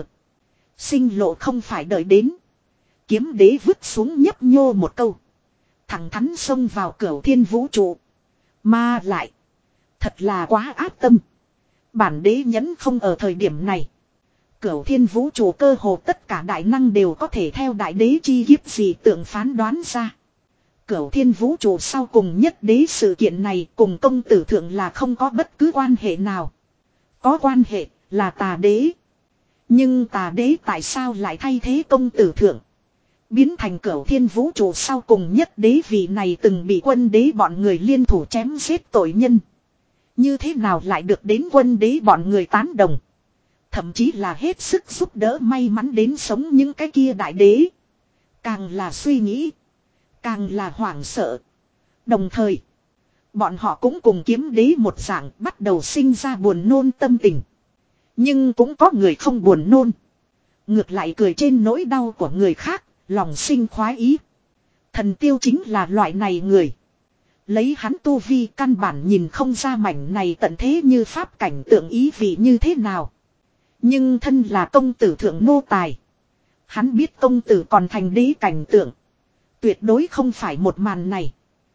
Sinh lộ không phải đợi đến. Kiếm đế vứt xuống nhấp nhô một câu. Thẳng thắn xông vào cửu thiên vũ trụ. Mà lại. Thật là quá áp tâm. Bản đế nhẫn không ở thời điểm này. Cửu thiên vũ trụ cơ hồ tất cả đại năng đều có thể theo đại đế chi kiếp gì tượng phán đoán ra. Cửu thiên vũ trụ sau cùng nhất đế sự kiện này cùng công tử thượng là không có bất cứ quan hệ nào. Có quan hệ là tà đế. Nhưng tà đế tại sao lại thay thế công tử thượng? Biến thành cửu thiên vũ trụ sau cùng nhất đế vị này từng bị quân đế bọn người liên thủ chém giết tội nhân. Như thế nào lại được đến quân đế bọn người tán đồng? Thậm chí là hết sức giúp đỡ may mắn đến sống những cái kia đại đế. Càng là suy nghĩ. Càng là hoảng sợ. Đồng thời. Bọn họ cũng cùng kiếm đế một dạng bắt đầu sinh ra buồn nôn tâm tình. Nhưng cũng có người không buồn nôn. Ngược lại cười trên nỗi đau của người khác. Lòng sinh khoái ý. Thần tiêu chính là loại này người. Lấy hắn tu vi căn bản nhìn không ra mảnh này tận thế như pháp cảnh tượng ý vị như thế nào. Nhưng thân là công tử thượng nô tài. Hắn biết công tử còn thành đế cảnh tượng. Tuyệt đối không phải một màn này.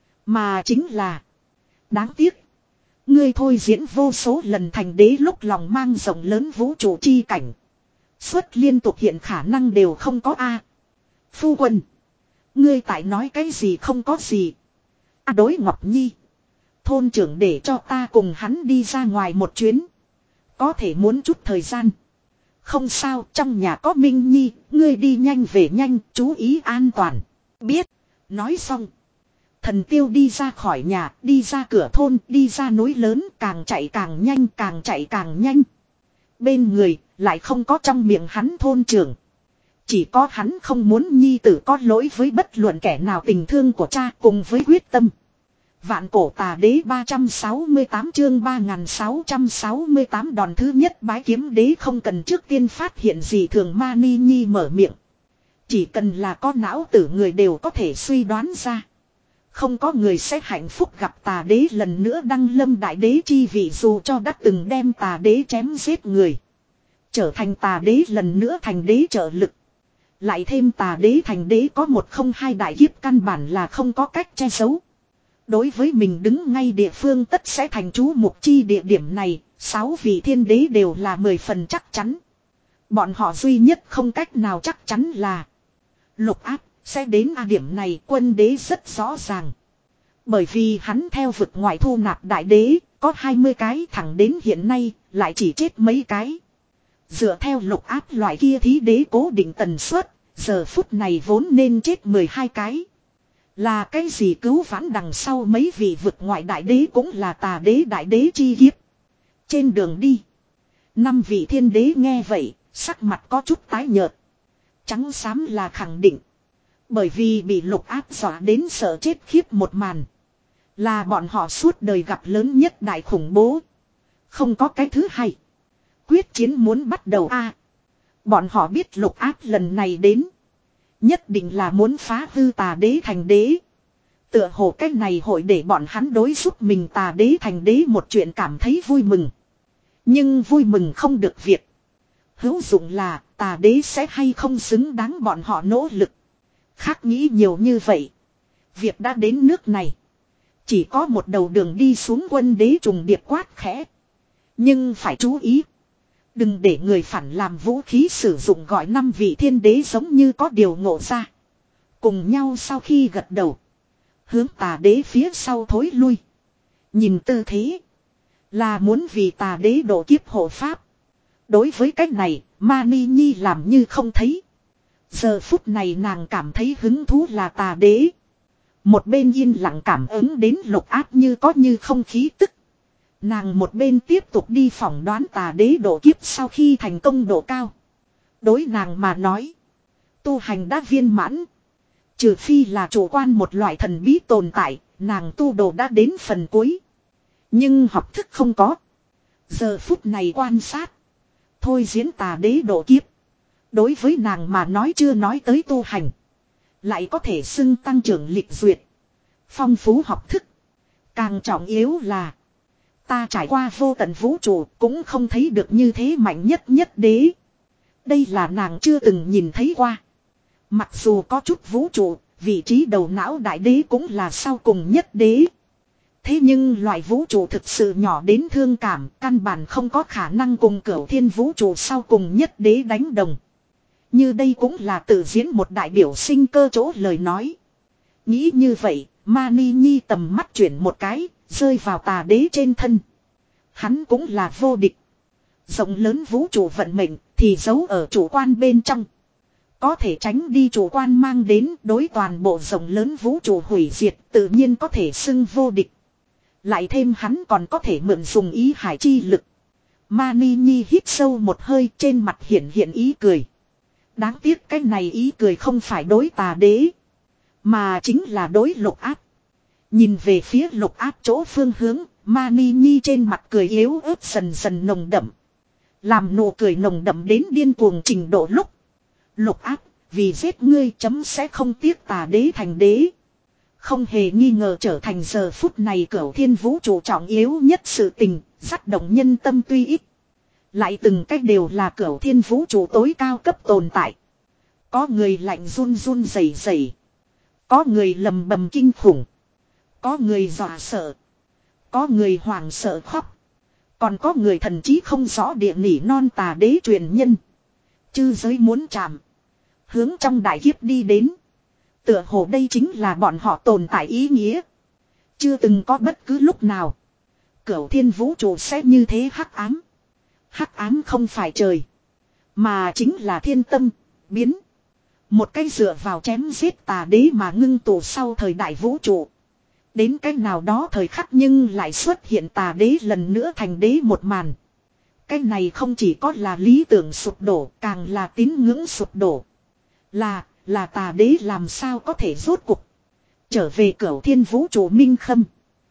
Mà chính là. Đáng tiếc. Ngươi thôi diễn vô số lần thành đế lúc lòng mang rộng lớn vũ trụ chi cảnh. Suất liên tục hiện khả năng đều không có A. Phu quân. Ngươi tại nói cái gì không có gì. À đối Ngọc Nhi. Thôn trưởng để cho ta cùng hắn đi ra ngoài một chuyến. Có thể muốn chút thời gian. Không sao, trong nhà có Minh Nhi. Ngươi đi nhanh về nhanh, chú ý an toàn. Biết. Nói xong. Thần tiêu đi ra khỏi nhà, đi ra cửa thôn, đi ra núi lớn, càng chạy càng nhanh, càng chạy càng nhanh. Bên người, lại không có trong miệng hắn thôn trưởng. Chỉ có hắn không muốn nhi tử có lỗi với bất luận kẻ nào tình thương của cha cùng với quyết tâm. Vạn cổ tà đế ba trăm sáu mươi tám chương ba nghìn sáu trăm sáu mươi tám đòn thứ nhất bái kiếm đế không cần trước tiên phát hiện gì thường ma ni nhi mở miệng. Chỉ cần là có não tử người đều có thể suy đoán ra. Không có người sẽ hạnh phúc gặp tà đế lần nữa đăng lâm đại đế chi vị dù cho đã từng đem tà đế chém giết người. Trở thành tà đế lần nữa thành đế trợ lực. Lại thêm tà đế thành đế có một không hai đại kiếp căn bản là không có cách che giấu. Đối với mình đứng ngay địa phương tất sẽ thành chú mục chi địa điểm này, sáu vị thiên đế đều là mười phần chắc chắn. Bọn họ duy nhất không cách nào chắc chắn là Lục Áp sẽ đến a điểm này quân đế rất rõ ràng. Bởi vì hắn theo vực ngoại thu nạp đại đế, có hai mươi cái thẳng đến hiện nay, lại chỉ chết mấy cái. Dựa theo Lục Áp loại kia thí đế cố định tần suất, giờ phút này vốn nên chết mười hai cái. Là cái gì cứu vãn đằng sau mấy vị vực ngoại đại đế cũng là tà đế đại đế chi kiếp. Trên đường đi, năm vị thiên đế nghe vậy, sắc mặt có chút tái nhợt. Trắng xám là khẳng định. Bởi vì bị Lục Áp dọa đến sợ chết khiếp một màn. Là bọn họ suốt đời gặp lớn nhất đại khủng bố. Không có cái thứ hai. Quyết chiến muốn bắt đầu a. À, bọn họ biết Lục Áp lần này đến. Nhất định là muốn phá hư tà đế thành đế. Tựa hồ cách này hội để bọn hắn đối giúp mình tà đế thành đế một chuyện cảm thấy vui mừng. Nhưng vui mừng không được việc. Hữu dụng là tà đế sẽ hay không xứng đáng bọn họ nỗ lực. Khác nghĩ nhiều như vậy. Việc đã đến nước này. Chỉ có một đầu đường đi xuống quân đế trùng điệp quát khẽ. Nhưng phải chú ý. Đừng để người phản làm vũ khí sử dụng gọi năm vị thiên đế giống như có điều ngộ ra. Cùng nhau sau khi gật đầu. Hướng tà đế phía sau thối lui. Nhìn tư thế. Là muốn vì tà đế độ kiếp hộ pháp. Đối với cách này, Mani Nhi làm như không thấy. Giờ phút này nàng cảm thấy hứng thú là tà đế. Một bên yên lặng cảm ứng đến lục áp như có như không khí tức. Nàng một bên tiếp tục đi phỏng đoán tà đế độ kiếp sau khi thành công độ cao. Đối nàng mà nói. Tu hành đã viên mãn. Trừ phi là chủ quan một loại thần bí tồn tại, nàng tu đồ đã đến phần cuối. Nhưng học thức không có. Giờ phút này quan sát. Thôi diễn tà đế độ kiếp. Đối với nàng mà nói chưa nói tới tu hành. Lại có thể xưng tăng trưởng lịch duyệt. Phong phú học thức. Càng trọng yếu là. Ta trải qua vô tận vũ trụ cũng không thấy được như thế mạnh nhất nhất đế. Đây là nàng chưa từng nhìn thấy qua. Mặc dù có chút vũ trụ, vị trí đầu não đại đế cũng là sau cùng nhất đế. Thế nhưng loại vũ trụ thực sự nhỏ đến thương cảm, căn bản không có khả năng cùng cửu thiên vũ trụ sau cùng nhất đế đánh đồng. Như đây cũng là tự diễn một đại biểu sinh cơ chỗ lời nói. Nghĩ như vậy, Mani Nhi tầm mắt chuyển một cái, rơi vào tà đế trên thân. Hắn cũng là vô địch. Rộng lớn vũ trụ vận mệnh thì giấu ở chủ quan bên trong. Có thể tránh đi chủ quan mang đến đối toàn bộ rộng lớn vũ trụ hủy diệt tự nhiên có thể xưng vô địch. Lại thêm hắn còn có thể mượn dùng ý hải chi lực. Mani Nhi hít sâu một hơi trên mặt hiện hiện ý cười. Đáng tiếc cái này ý cười không phải đối tà đế. Mà chính là đối lục áp. Nhìn về phía lục áp chỗ phương hướng. Mani Nhi trên mặt cười yếu ớt dần dần nồng đậm. Làm nụ cười nồng đậm đến điên cuồng trình độ lúc. Lục áp, vì giết ngươi chấm sẽ không tiếc tà đế thành đế. Không hề nghi ngờ trở thành giờ phút này cửu thiên vũ trụ trọng yếu nhất sự tình, dắt động nhân tâm tuy ít. Lại từng cách đều là cửu thiên vũ trụ tối cao cấp tồn tại. Có người lạnh run run rẩy rẩy, có người lầm bầm kinh khủng, có người dọa sợ, có người hoảng sợ khóc. Còn có người thần trí không rõ địa nỉ non tà đế truyền nhân. Chư giới muốn chạm. Hướng trong đại kiếp đi đến. Tựa hồ đây chính là bọn họ tồn tại ý nghĩa. Chưa từng có bất cứ lúc nào. Cửu thiên vũ trụ sẽ như thế hắc ám. Hắc ám không phải trời. Mà chính là thiên tâm, biến. Một cái dựa vào chém giết tà đế mà ngưng tụ sau thời đại vũ trụ. Đến cái nào đó thời khắc nhưng lại xuất hiện tà đế lần nữa thành đế một màn. Cái này không chỉ có là lý tưởng sụp đổ, càng là tín ngưỡng sụp đổ. Là, là tà đế làm sao có thể rốt cuộc. Trở về cửu thiên vũ trụ minh khâm.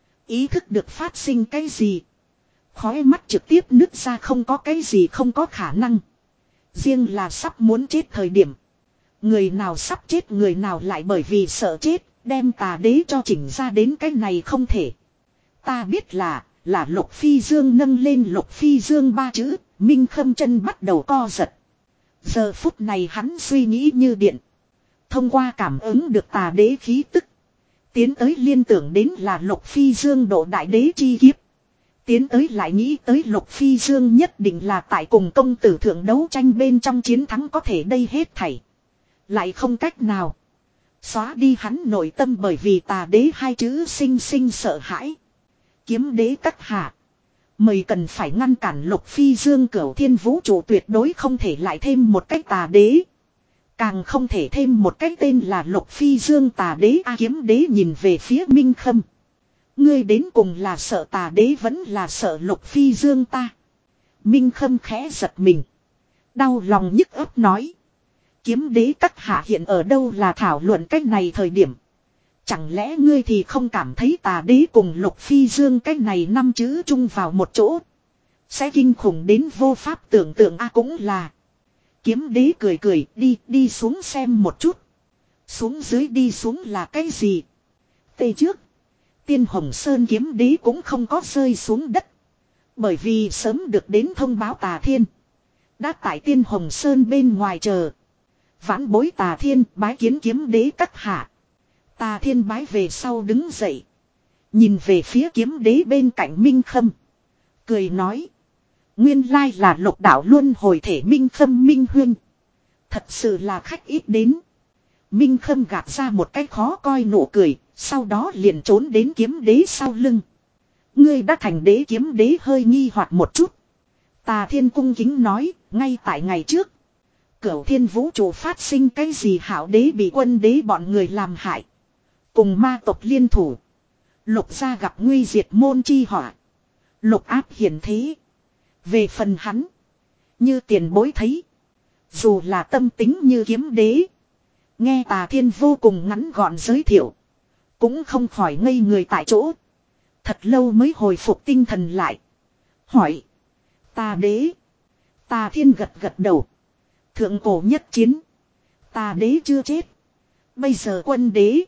Ý thức được phát sinh cái gì. Khói mắt trực tiếp nứt ra không có cái gì không có khả năng. Riêng là sắp muốn chết thời điểm. Người nào sắp chết người nào lại bởi vì sợ chết. Đem tà đế cho chỉnh ra đến cái này không thể. Ta biết là, là Lục Phi Dương nâng lên Lục Phi Dương ba chữ, Minh Khâm chân bắt đầu co giật. Giờ phút này hắn suy nghĩ như điện. Thông qua cảm ứng được tà đế khí tức. Tiến tới liên tưởng đến là Lục Phi Dương độ đại đế chi kiếp. Tiến tới lại nghĩ tới Lục Phi Dương nhất định là tại cùng công tử thượng đấu tranh bên trong chiến thắng có thể đây hết thảy. Lại không cách nào. Xóa đi hắn nội tâm bởi vì tà đế hai chữ sinh sinh sợ hãi. Kiếm đế các hạ. Mời cần phải ngăn cản Lục Phi Dương cửu thiên vũ trụ tuyệt đối không thể lại thêm một cách tà đế. Càng không thể thêm một cái tên là Lục Phi Dương tà đế a kiếm đế nhìn về phía Minh Khâm. Ngươi đến cùng là sợ tà đế vẫn là sợ Lục Phi Dương ta. Minh Khâm khẽ giật mình. Đau lòng nhức ấp nói. Kiếm đế các hạ hiện ở đâu là thảo luận cách này thời điểm. Chẳng lẽ ngươi thì không cảm thấy tà đế cùng Lục Phi Dương cách này năm chữ chung vào một chỗ. Sẽ kinh khủng đến vô pháp tưởng tượng a cũng là. Kiếm đế cười cười đi đi xuống xem một chút. Xuống dưới đi xuống là cái gì? Tây trước. Tiên Hồng Sơn kiếm đế cũng không có rơi xuống đất. Bởi vì sớm được đến thông báo Tà Thiên. Đã tại Tiên Hồng Sơn bên ngoài chờ. Vãn bối Tà Thiên bái kiến kiếm đế các hạ. Tà Thiên bái về sau đứng dậy. Nhìn về phía kiếm đế bên cạnh Minh Khâm. Cười nói. Nguyên lai là Lục đạo luân hồi thể Minh Khâm Minh Huyên. Thật sự là khách ít đến. Minh Khâm gạt ra một cái khó coi nụ cười, sau đó liền trốn đến kiếm đế sau lưng. Ngươi đã thành đế, kiếm đế hơi nghi hoặc một chút. Tà Thiên cung kính nói, ngay tại ngày trước. Cửu thiên vũ trụ phát sinh cái gì hảo đế bị quân đế bọn người làm hại. Cùng ma tộc liên thủ. Lục gia gặp nguy diệt môn chi họa. Lục áp hiển thế. Về phần hắn. Như tiền bối thấy. Dù là tâm tính như kiếm đế. Nghe Tà Thiên vô cùng ngắn gọn giới thiệu. Cũng không khỏi ngây người tại chỗ. Thật lâu mới hồi phục tinh thần lại. Hỏi. Tà đế. Tà Thiên gật gật đầu. Thượng cổ nhất chiến. Tà đế chưa chết. Bây giờ quân đế.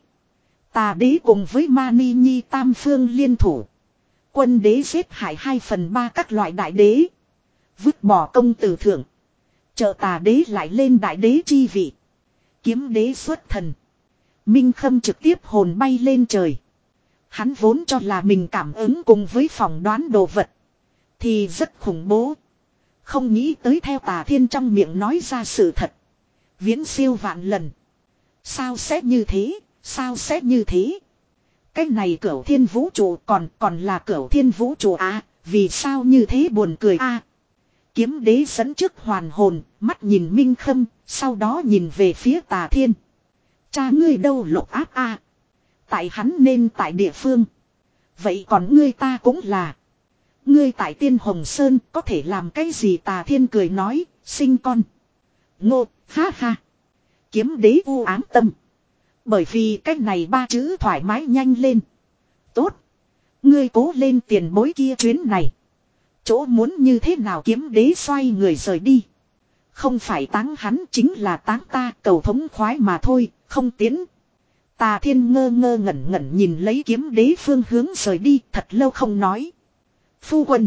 Tà đế cùng với Mani Nhi tam phương liên thủ. Quân đế giết hại hai phần ba các loại đại đế. Vứt bỏ công tử thượng. Trợ tà đế lại lên đại đế chi vị. Kiếm đế xuất thần. Minh Khâm trực tiếp hồn bay lên trời. Hắn vốn cho là mình cảm ứng cùng với phỏng đoán đồ vật. Thì rất khủng bố. Không nghĩ tới theo Tà Thiên trong miệng nói ra sự thật. Viễn siêu vạn lần. Sao sẽ như thế? Sao sẽ như thế? Cái này cửu thiên vũ trụ còn còn là cửu thiên vũ trụ à? Vì sao như thế buồn cười a? À? Kiếm đế dẫn trước hoàn hồn, mắt nhìn Minh Khâm, sau đó nhìn về phía Tà Thiên. Cha ngươi đâu Lục áp a? À? Tại hắn nên tại địa phương. Vậy còn ngươi ta cũng là. Ngươi tại Tiên Hồng Sơn có thể làm cái gì? Tà Thiên cười nói, sinh con. Ngô, ha ha. Kiếm đế u ám tâm. Bởi vì cách này ba chữ thoải mái nhanh lên. Tốt. Ngươi cố lên tiền bối kia chuyến này. Chỗ muốn như thế nào? Kiếm đế xoay người rời đi. Không phải táng hắn, chính là táng ta, cầu thống khoái mà thôi, không tiến. Tà Thiên ngơ ngơ ngẩn ngẩn nhìn lấy kiếm đế phương hướng rời đi, thật lâu không nói. Phu quân.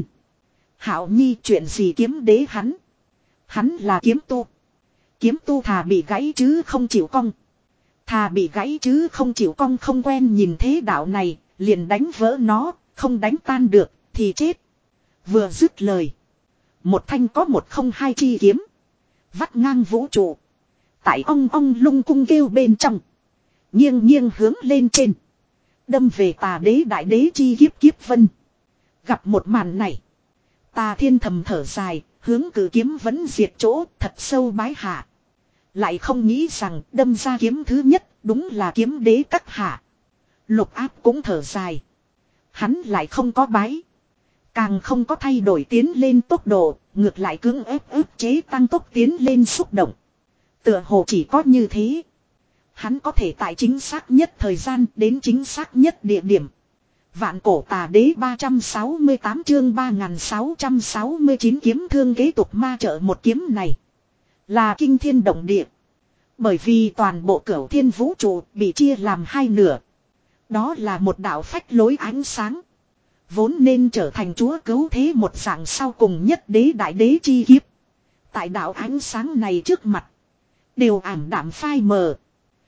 Hạo Nhi, chuyện gì? Kiếm đế hắn. Hắn là kiếm tu. Kiếm tu thà bị gãy chứ không chịu cong. Thà bị gãy chứ không chịu cong. Không quen nhìn thế đạo này, liền đánh vỡ nó, không đánh tan được, thì chết. Vừa dứt lời. Một thanh có một không hai chi kiếm. Vắt ngang vũ trụ. Tại ong ong lung cung kêu bên trong. Nghiêng nghiêng hướng lên trên. Đâm về Tà đế đại đế chi kiếp kiếp vân. Gặp một màn này. Tà Thiên thầm thở dài. Hướng cử kiếm vẫn diệt chỗ, thật sâu bái hạ. Lại không nghĩ rằng đâm ra kiếm thứ nhất đúng là kiếm đế các hạ. Lục áp cũng thở dài. Hắn lại không có bái. Càng không có thay đổi tiến lên tốc độ, ngược lại cưỡng ép ức chế tăng tốc tiến lên xúc động. Tựa hồ chỉ có như thế. Hắn có thể tại chính xác nhất thời gian đến chính xác nhất địa điểm. Vạn cổ Tà đế ba trăm sáu mươi tám chương ba nghìn sáu trăm sáu mươi chín kiếm thương kế tục ma trợ. Một kiếm này là kinh thiên động địa. Bởi vì toàn bộ cửu thiên vũ trụ bị chia làm hai nửa. Đó là một đạo phách lối ánh sáng. Vốn nên trở thành chúa cứu thế một dạng sau cùng nhất đế đại đế chi kiếp. Tại đạo ánh sáng này trước mặt. Đều ảm đạm phai mờ.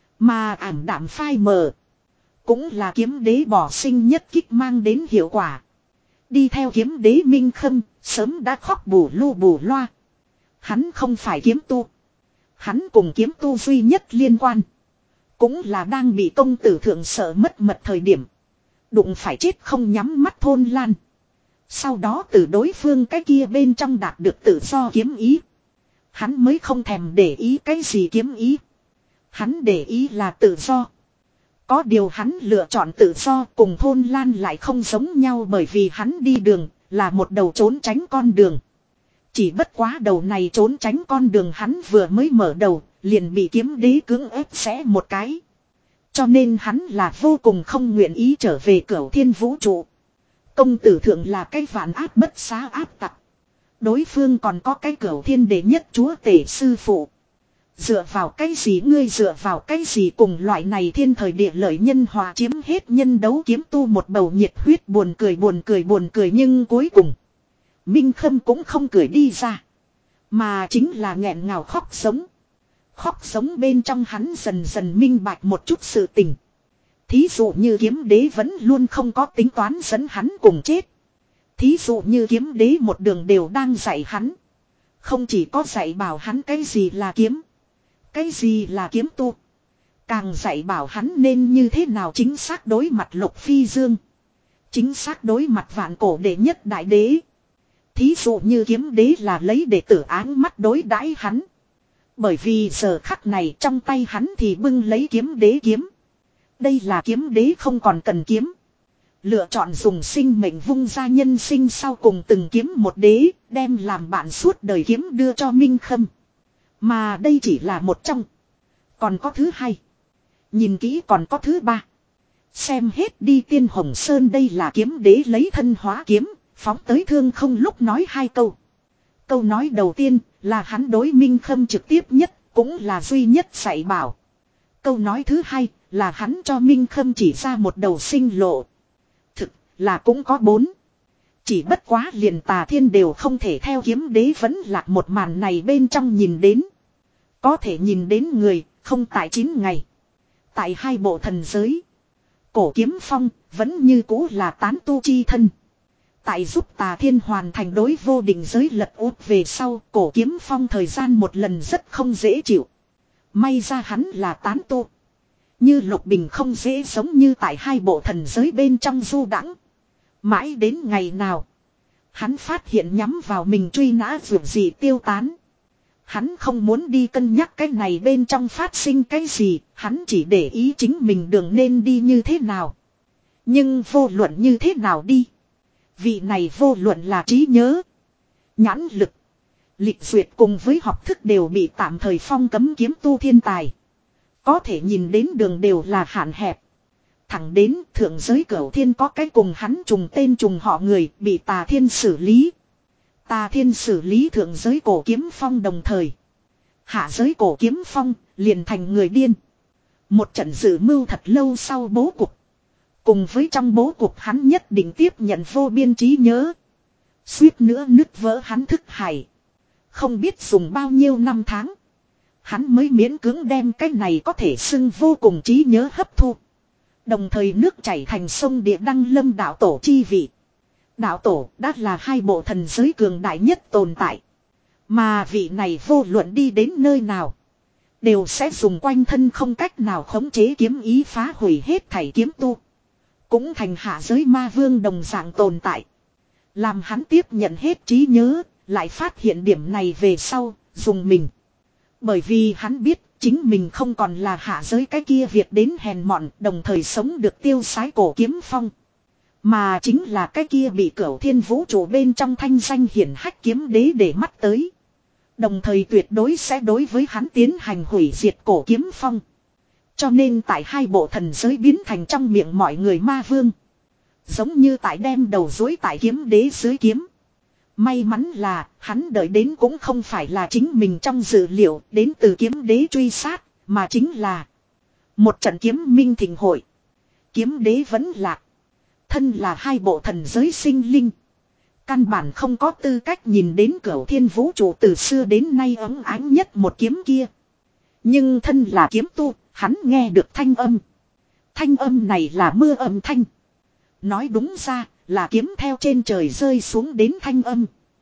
Mà ảm đạm phai mờ. Cũng là kiếm đế bỏ sinh nhất kích mang đến hiệu quả. Đi theo kiếm đế Minh Khâm, sớm đã khóc bù lu bù loa. Hắn không phải kiếm tu. Hắn cùng kiếm tu duy nhất liên quan. Cũng là đang bị công tử thượng sợ mất mật thời điểm. Đụng phải chết không nhắm mắt Thôn Lan. Sau đó từ đối phương cái kia bên trong đạt được tự do kiếm ý. Hắn mới không thèm để ý cái gì kiếm ý. Hắn để ý là tự do. Có điều hắn lựa chọn tự do cùng Thôn Lan lại không giống nhau, bởi vì hắn đi đường là một đầu trốn tránh con đường. Chỉ bất quá đầu này trốn tránh con đường hắn vừa mới mở đầu, liền bị kiếm đế cưỡng ép xé một cái. Cho nên hắn là vô cùng không nguyện ý trở về cửu thiên vũ trụ. Công tử thượng là cái vạn áp bất xá áp tặc. Đối phương còn có cái cửu thiên đệ nhất chúa tể sư phụ. Dựa vào cái gì? Ngươi dựa vào cái gì? Cùng loại này thiên thời địa lợi nhân hòa chiếm hết nhân đấu kiếm tu một bầu nhiệt huyết, buồn cười buồn cười buồn cười. Nhưng cuối cùng Minh Khâm cũng không cười đi ra, mà chính là nghẹn ngào khóc sống. Khóc sống bên trong hắn dần dần minh bạch một chút sự tình. Thí dụ như kiếm đế vẫn luôn không có tính toán dẫn hắn cùng chết. Thí dụ như kiếm đế một đường đều đang dạy hắn. Không chỉ có dạy bảo hắn cái gì là kiếm, cái gì là kiếm tu, Càng dạy bảo hắn nên như thế nào chính xác đối mặt Lục Phi Dương. Chính xác đối mặt vạn cổ đệ nhất đại đế. Thí dụ như kiếm đế là lấy đệ tử áng mắt đối đãi hắn. Bởi vì giờ khắc này trong tay hắn thì bưng lấy kiếm đế kiếm. Đây là kiếm đế không còn cần kiếm. Lựa chọn dùng sinh mệnh vung ra nhân sinh sau cùng từng kiếm một đế, đem làm bạn suốt đời kiếm đưa cho Minh Khâm. Mà đây chỉ là một trong. Còn có thứ hai. Nhìn kỹ còn có thứ ba. Xem hết đi Tiên Hồng Sơn, đây là kiếm đế lấy thân hóa kiếm, phóng tới thương không lúc nói hai câu. Câu nói đầu tiên là hắn đối Minh Khâm trực tiếp nhất, cũng là duy nhất dạy bảo. Câu nói thứ hai là hắn cho Minh Khâm chỉ ra một đầu sinh lộ. Thực là cũng có bốn. Chỉ bất quá liền Tà Thiên đều không thể theo kiếm đế vẫn lạc một màn này bên trong nhìn đến. Có thể nhìn đến người, không tại chín ngày. Tại hai bộ thần giới. Cổ Kiếm Phong vẫn như cũ là tán tu chi thân. Tại giúp Tà Thiên hoàn thành đối vô định giới lật úp về sau, Cổ Kiếm Phong thời gian một lần rất không dễ chịu. May ra hắn là tán tu. Như Lục Bình không dễ giống như tại hai bộ thần giới bên trong du đãng. Mãi đến ngày nào, hắn phát hiện nhắm vào mình truy nã vượt gì tiêu tán. Hắn không muốn đi cân nhắc cái này bên trong phát sinh cái gì, hắn chỉ để ý chính mình đường nên đi như thế nào. Nhưng vô luận như thế nào đi, vị này vô luận là trí nhớ, nhãn lực, lịch duyệt cùng với học thức đều bị tạm thời phong cấm kiếm tu thiên tài. Có thể nhìn đến đường đều là hạn hẹp. Thẳng đến thượng giới Cửu Thiên có cái cùng hắn trùng tên trùng họ người bị Tà Thiên xử lý. Tà Thiên xử lý thượng giới Cổ Kiếm Phong đồng thời. Hạ giới Cổ Kiếm Phong liền thành người điên. Một trận dự mưu thật lâu sau bố cục. Cùng với trong bố cục hắn nhất định tiếp nhận vô biên trí nhớ. Suýt nữa nứt vỡ hắn thức hải. Không biết dùng bao nhiêu năm tháng. Hắn mới miễn cưỡng đem cái này có thể xưng vô cùng trí nhớ hấp thu. Đồng thời nước chảy thành sông địa đăng lâm đạo tổ chi vị. Đạo tổ đã là hai bộ thần giới cường đại nhất tồn tại. Mà vị này vô luận đi đến nơi nào, đều sẽ dùng quanh thân không cách nào khống chế kiếm ý phá hủy hết thảy kiếm tu. Cũng thành hạ giới ma vương đồng dạng tồn tại. Làm hắn tiếp nhận hết trí nhớ, lại phát hiện điểm này về sau, dùng mình. Bởi vì hắn biết chính mình không còn là hạ giới cái kia việc đến hèn mọn, đồng thời sống được tiêu sái Cổ Kiếm Phong. Mà chính là cái kia bị Cửu Thiên vũ trụ bên trong thanh danh hiển hách kiếm đế để mắt tới. Đồng thời tuyệt đối sẽ đối với hắn tiến hành hủy diệt Cổ Kiếm Phong. Cho nên tại hai bộ thần giới biến thành trong miệng mọi người ma vương. Giống như tại đem đầu dối tại kiếm đế dưới kiếm. May mắn là hắn đợi đến cũng không phải là chính mình trong dự liệu đến từ kiếm đế truy sát, mà chính là một trận kiếm minh thịnh hội. Kiếm đế vẫn lạc. Thân là hai bộ thần giới sinh linh. Căn bản không có tư cách nhìn đến Cửu Thiên vũ trụ từ xưa đến nay ấm ánh nhất một kiếm kia. Nhưng thân là kiếm tu, hắn nghe được thanh âm. Thanh âm này là mưa âm thanh. Nói đúng ra là kiếm theo trên trời rơi xuống đến thanh âm.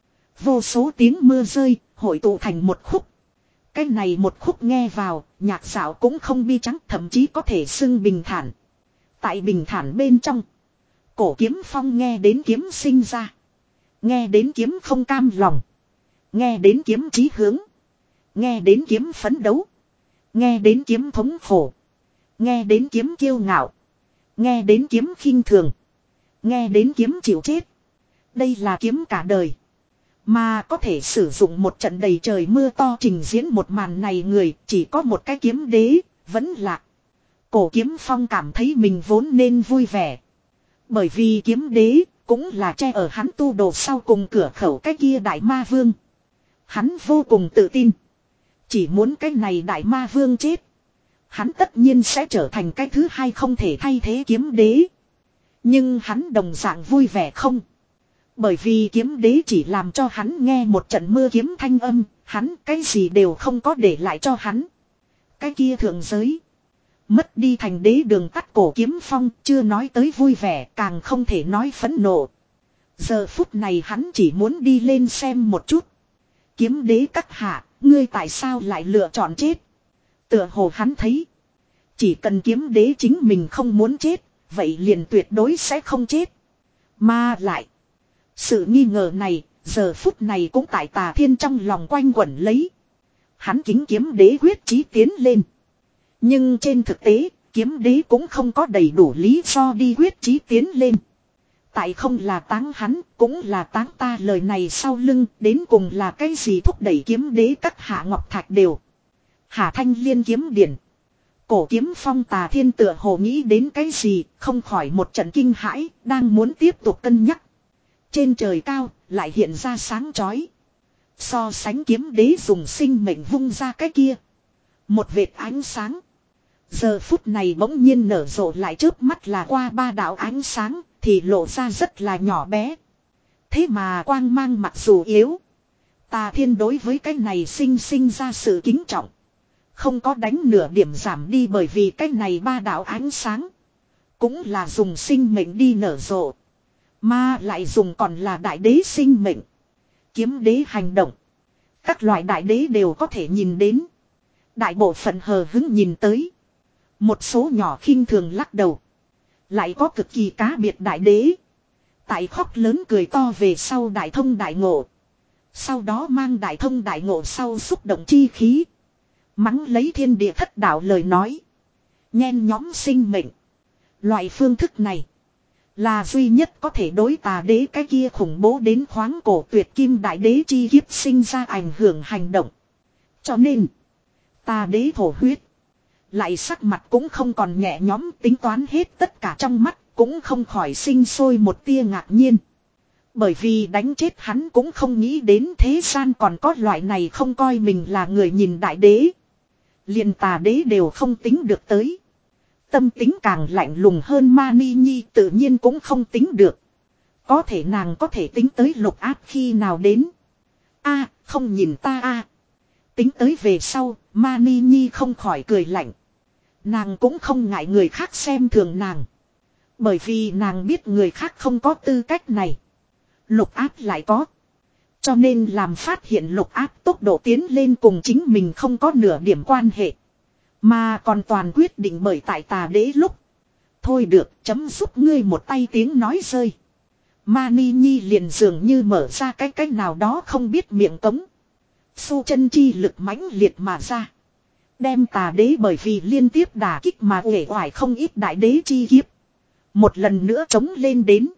Vô số tiếng mưa rơi, hội tụ thành một khúc. Cái này một khúc nghe vào, nhạc xảo cũng không bi trắng, thậm chí có thể xưng bình thản. Tại bình thản bên trong, Cổ Kiếm Phong nghe đến kiếm sinh ra. Nghe đến kiếm không cam lòng. Nghe đến kiếm chí hướng. Nghe đến kiếm phấn đấu. Nghe đến kiếm thống khổ. Nghe đến kiếm kiêu ngạo. Nghe đến kiếm khinh thường. Nghe đến kiếm chịu chết. Đây là kiếm cả đời. Mà có thể sử dụng một trận đầy trời mưa to trình diễn một màn này người chỉ có một cái kiếm đế, vẫn lạc. Cổ Kiếm Phong cảm thấy mình vốn nên vui vẻ. Bởi vì kiếm đế cũng là che ở hắn tu đồ sau cùng cửa khẩu cái kia đại ma vương. Hắn vô cùng tự tin. Chỉ muốn cái này đại ma vương chết. Hắn tất nhiên sẽ trở thành cái thứ hai không thể thay thế kiếm đế. Nhưng hắn đồng dạng vui vẻ không. Bởi vì kiếm đế chỉ làm cho hắn nghe một trận mưa kiếm thanh âm. Hắn cái gì đều không có để lại cho hắn. Cái kia thượng giới. Mất đi thành đế đường tắt Cổ Kiếm Phong chưa nói tới vui vẻ, càng không thể nói phẫn nộ. Giờ phút này hắn chỉ muốn đi lên xem một chút. Kiếm đế các hạ, ngươi tại sao lại lựa chọn chết? Tựa hồ hắn thấy. Chỉ cần kiếm đế chính mình không muốn chết, vậy liền tuyệt đối sẽ không chết. Mà lại, sự nghi ngờ này, giờ phút này cũng tại Tà Thiên trong lòng quanh quẩn lấy. Hắn kính kiếm đế quyết chí tiến lên. Nhưng trên thực tế, kiếm đế cũng không có đầy đủ lý do đi quyết chí tiến lên. Tại không là táng hắn, cũng là táng ta, lời này sau lưng, đến cùng là cái gì thúc đẩy kiếm đế các hạ ngọc thạch đều. Hạ thanh liên kiếm điển. Cổ kiếm phong Tà Thiên tựa hồ nghĩ đến cái gì, không khỏi một trận kinh hãi, đang muốn tiếp tục cân nhắc. Trên trời cao, lại hiện ra sáng chói. So sánh kiếm đế dùng sinh mệnh vung ra cái kia. Một vệt ánh sáng. Giờ phút này bỗng nhiên nở rộ lại chớp mắt là qua ba đạo ánh sáng, thì lộ ra rất là nhỏ bé. Thế mà quang mang mặc dù yếu, Tà Thiên đối với cái này sinh sinh ra sự kính trọng. Không có đánh nửa điểm giảm đi, bởi vì cái này ba đạo ánh sáng cũng là dùng sinh mệnh đi nở rộ. Mà lại dùng còn là đại đế sinh mệnh. Kiếm đế hành động, các loại đại đế đều có thể nhìn đến. Đại bộ phận hờ hứng nhìn tới. Một số nhỏ khinh thường lắc đầu. Lại có cực kỳ cá biệt đại đế. Tại khóc lớn cười to về sau đại thông đại ngộ. Sau đó mang đại thông đại ngộ sau xúc động chi khí. Mắng lấy thiên địa thất đạo lời nói. Nhen nhóm sinh mệnh. Loại phương thức này là duy nhất có thể đối Tà đế cái kia khủng bố đến khoáng cổ tuyệt kim đại đế chi kiếp sinh ra ảnh hưởng hành động. Cho nên, Tà đế thổ huyết. Lại sắc mặt cũng không còn nhẹ nhõm, tính toán hết tất cả trong mắt, cũng không khỏi sinh sôi một tia ngạc nhiên. Bởi vì đánh chết hắn cũng không nghĩ đến thế gian còn có loại này không coi mình là người nhìn đại đế. Liền Tà đế đều không tính được tới. Tâm tính càng lạnh lùng hơn Mani Nhi tự nhiên cũng không tính được. Có thể nàng có thể tính tới Lục Áp khi nào đến. A, không nhìn ta a. Tính tới về sau, Mani Nhi không khỏi cười lạnh. Nàng cũng không ngại người khác xem thường nàng. Bởi vì nàng biết người khác không có tư cách này. Lục Áp lại có. Cho nên làm phát hiện Lục Áp tốc độ tiến lên cùng chính mình không có nửa điểm quan hệ. Mà còn toàn quyết định bởi tại Tà đế lúc. Thôi được, chấm giúp ngươi một tay tiếng nói rơi. Mani Nhi liền dường như mở ra cái cách nào đó không biết miệng cống. Su chân chi lực mãnh liệt mà ra. Đem Tà đế bởi vì liên tiếp đả kích mà uể oải không ít đại đế chi kiếp. Một lần nữa chống lên đến.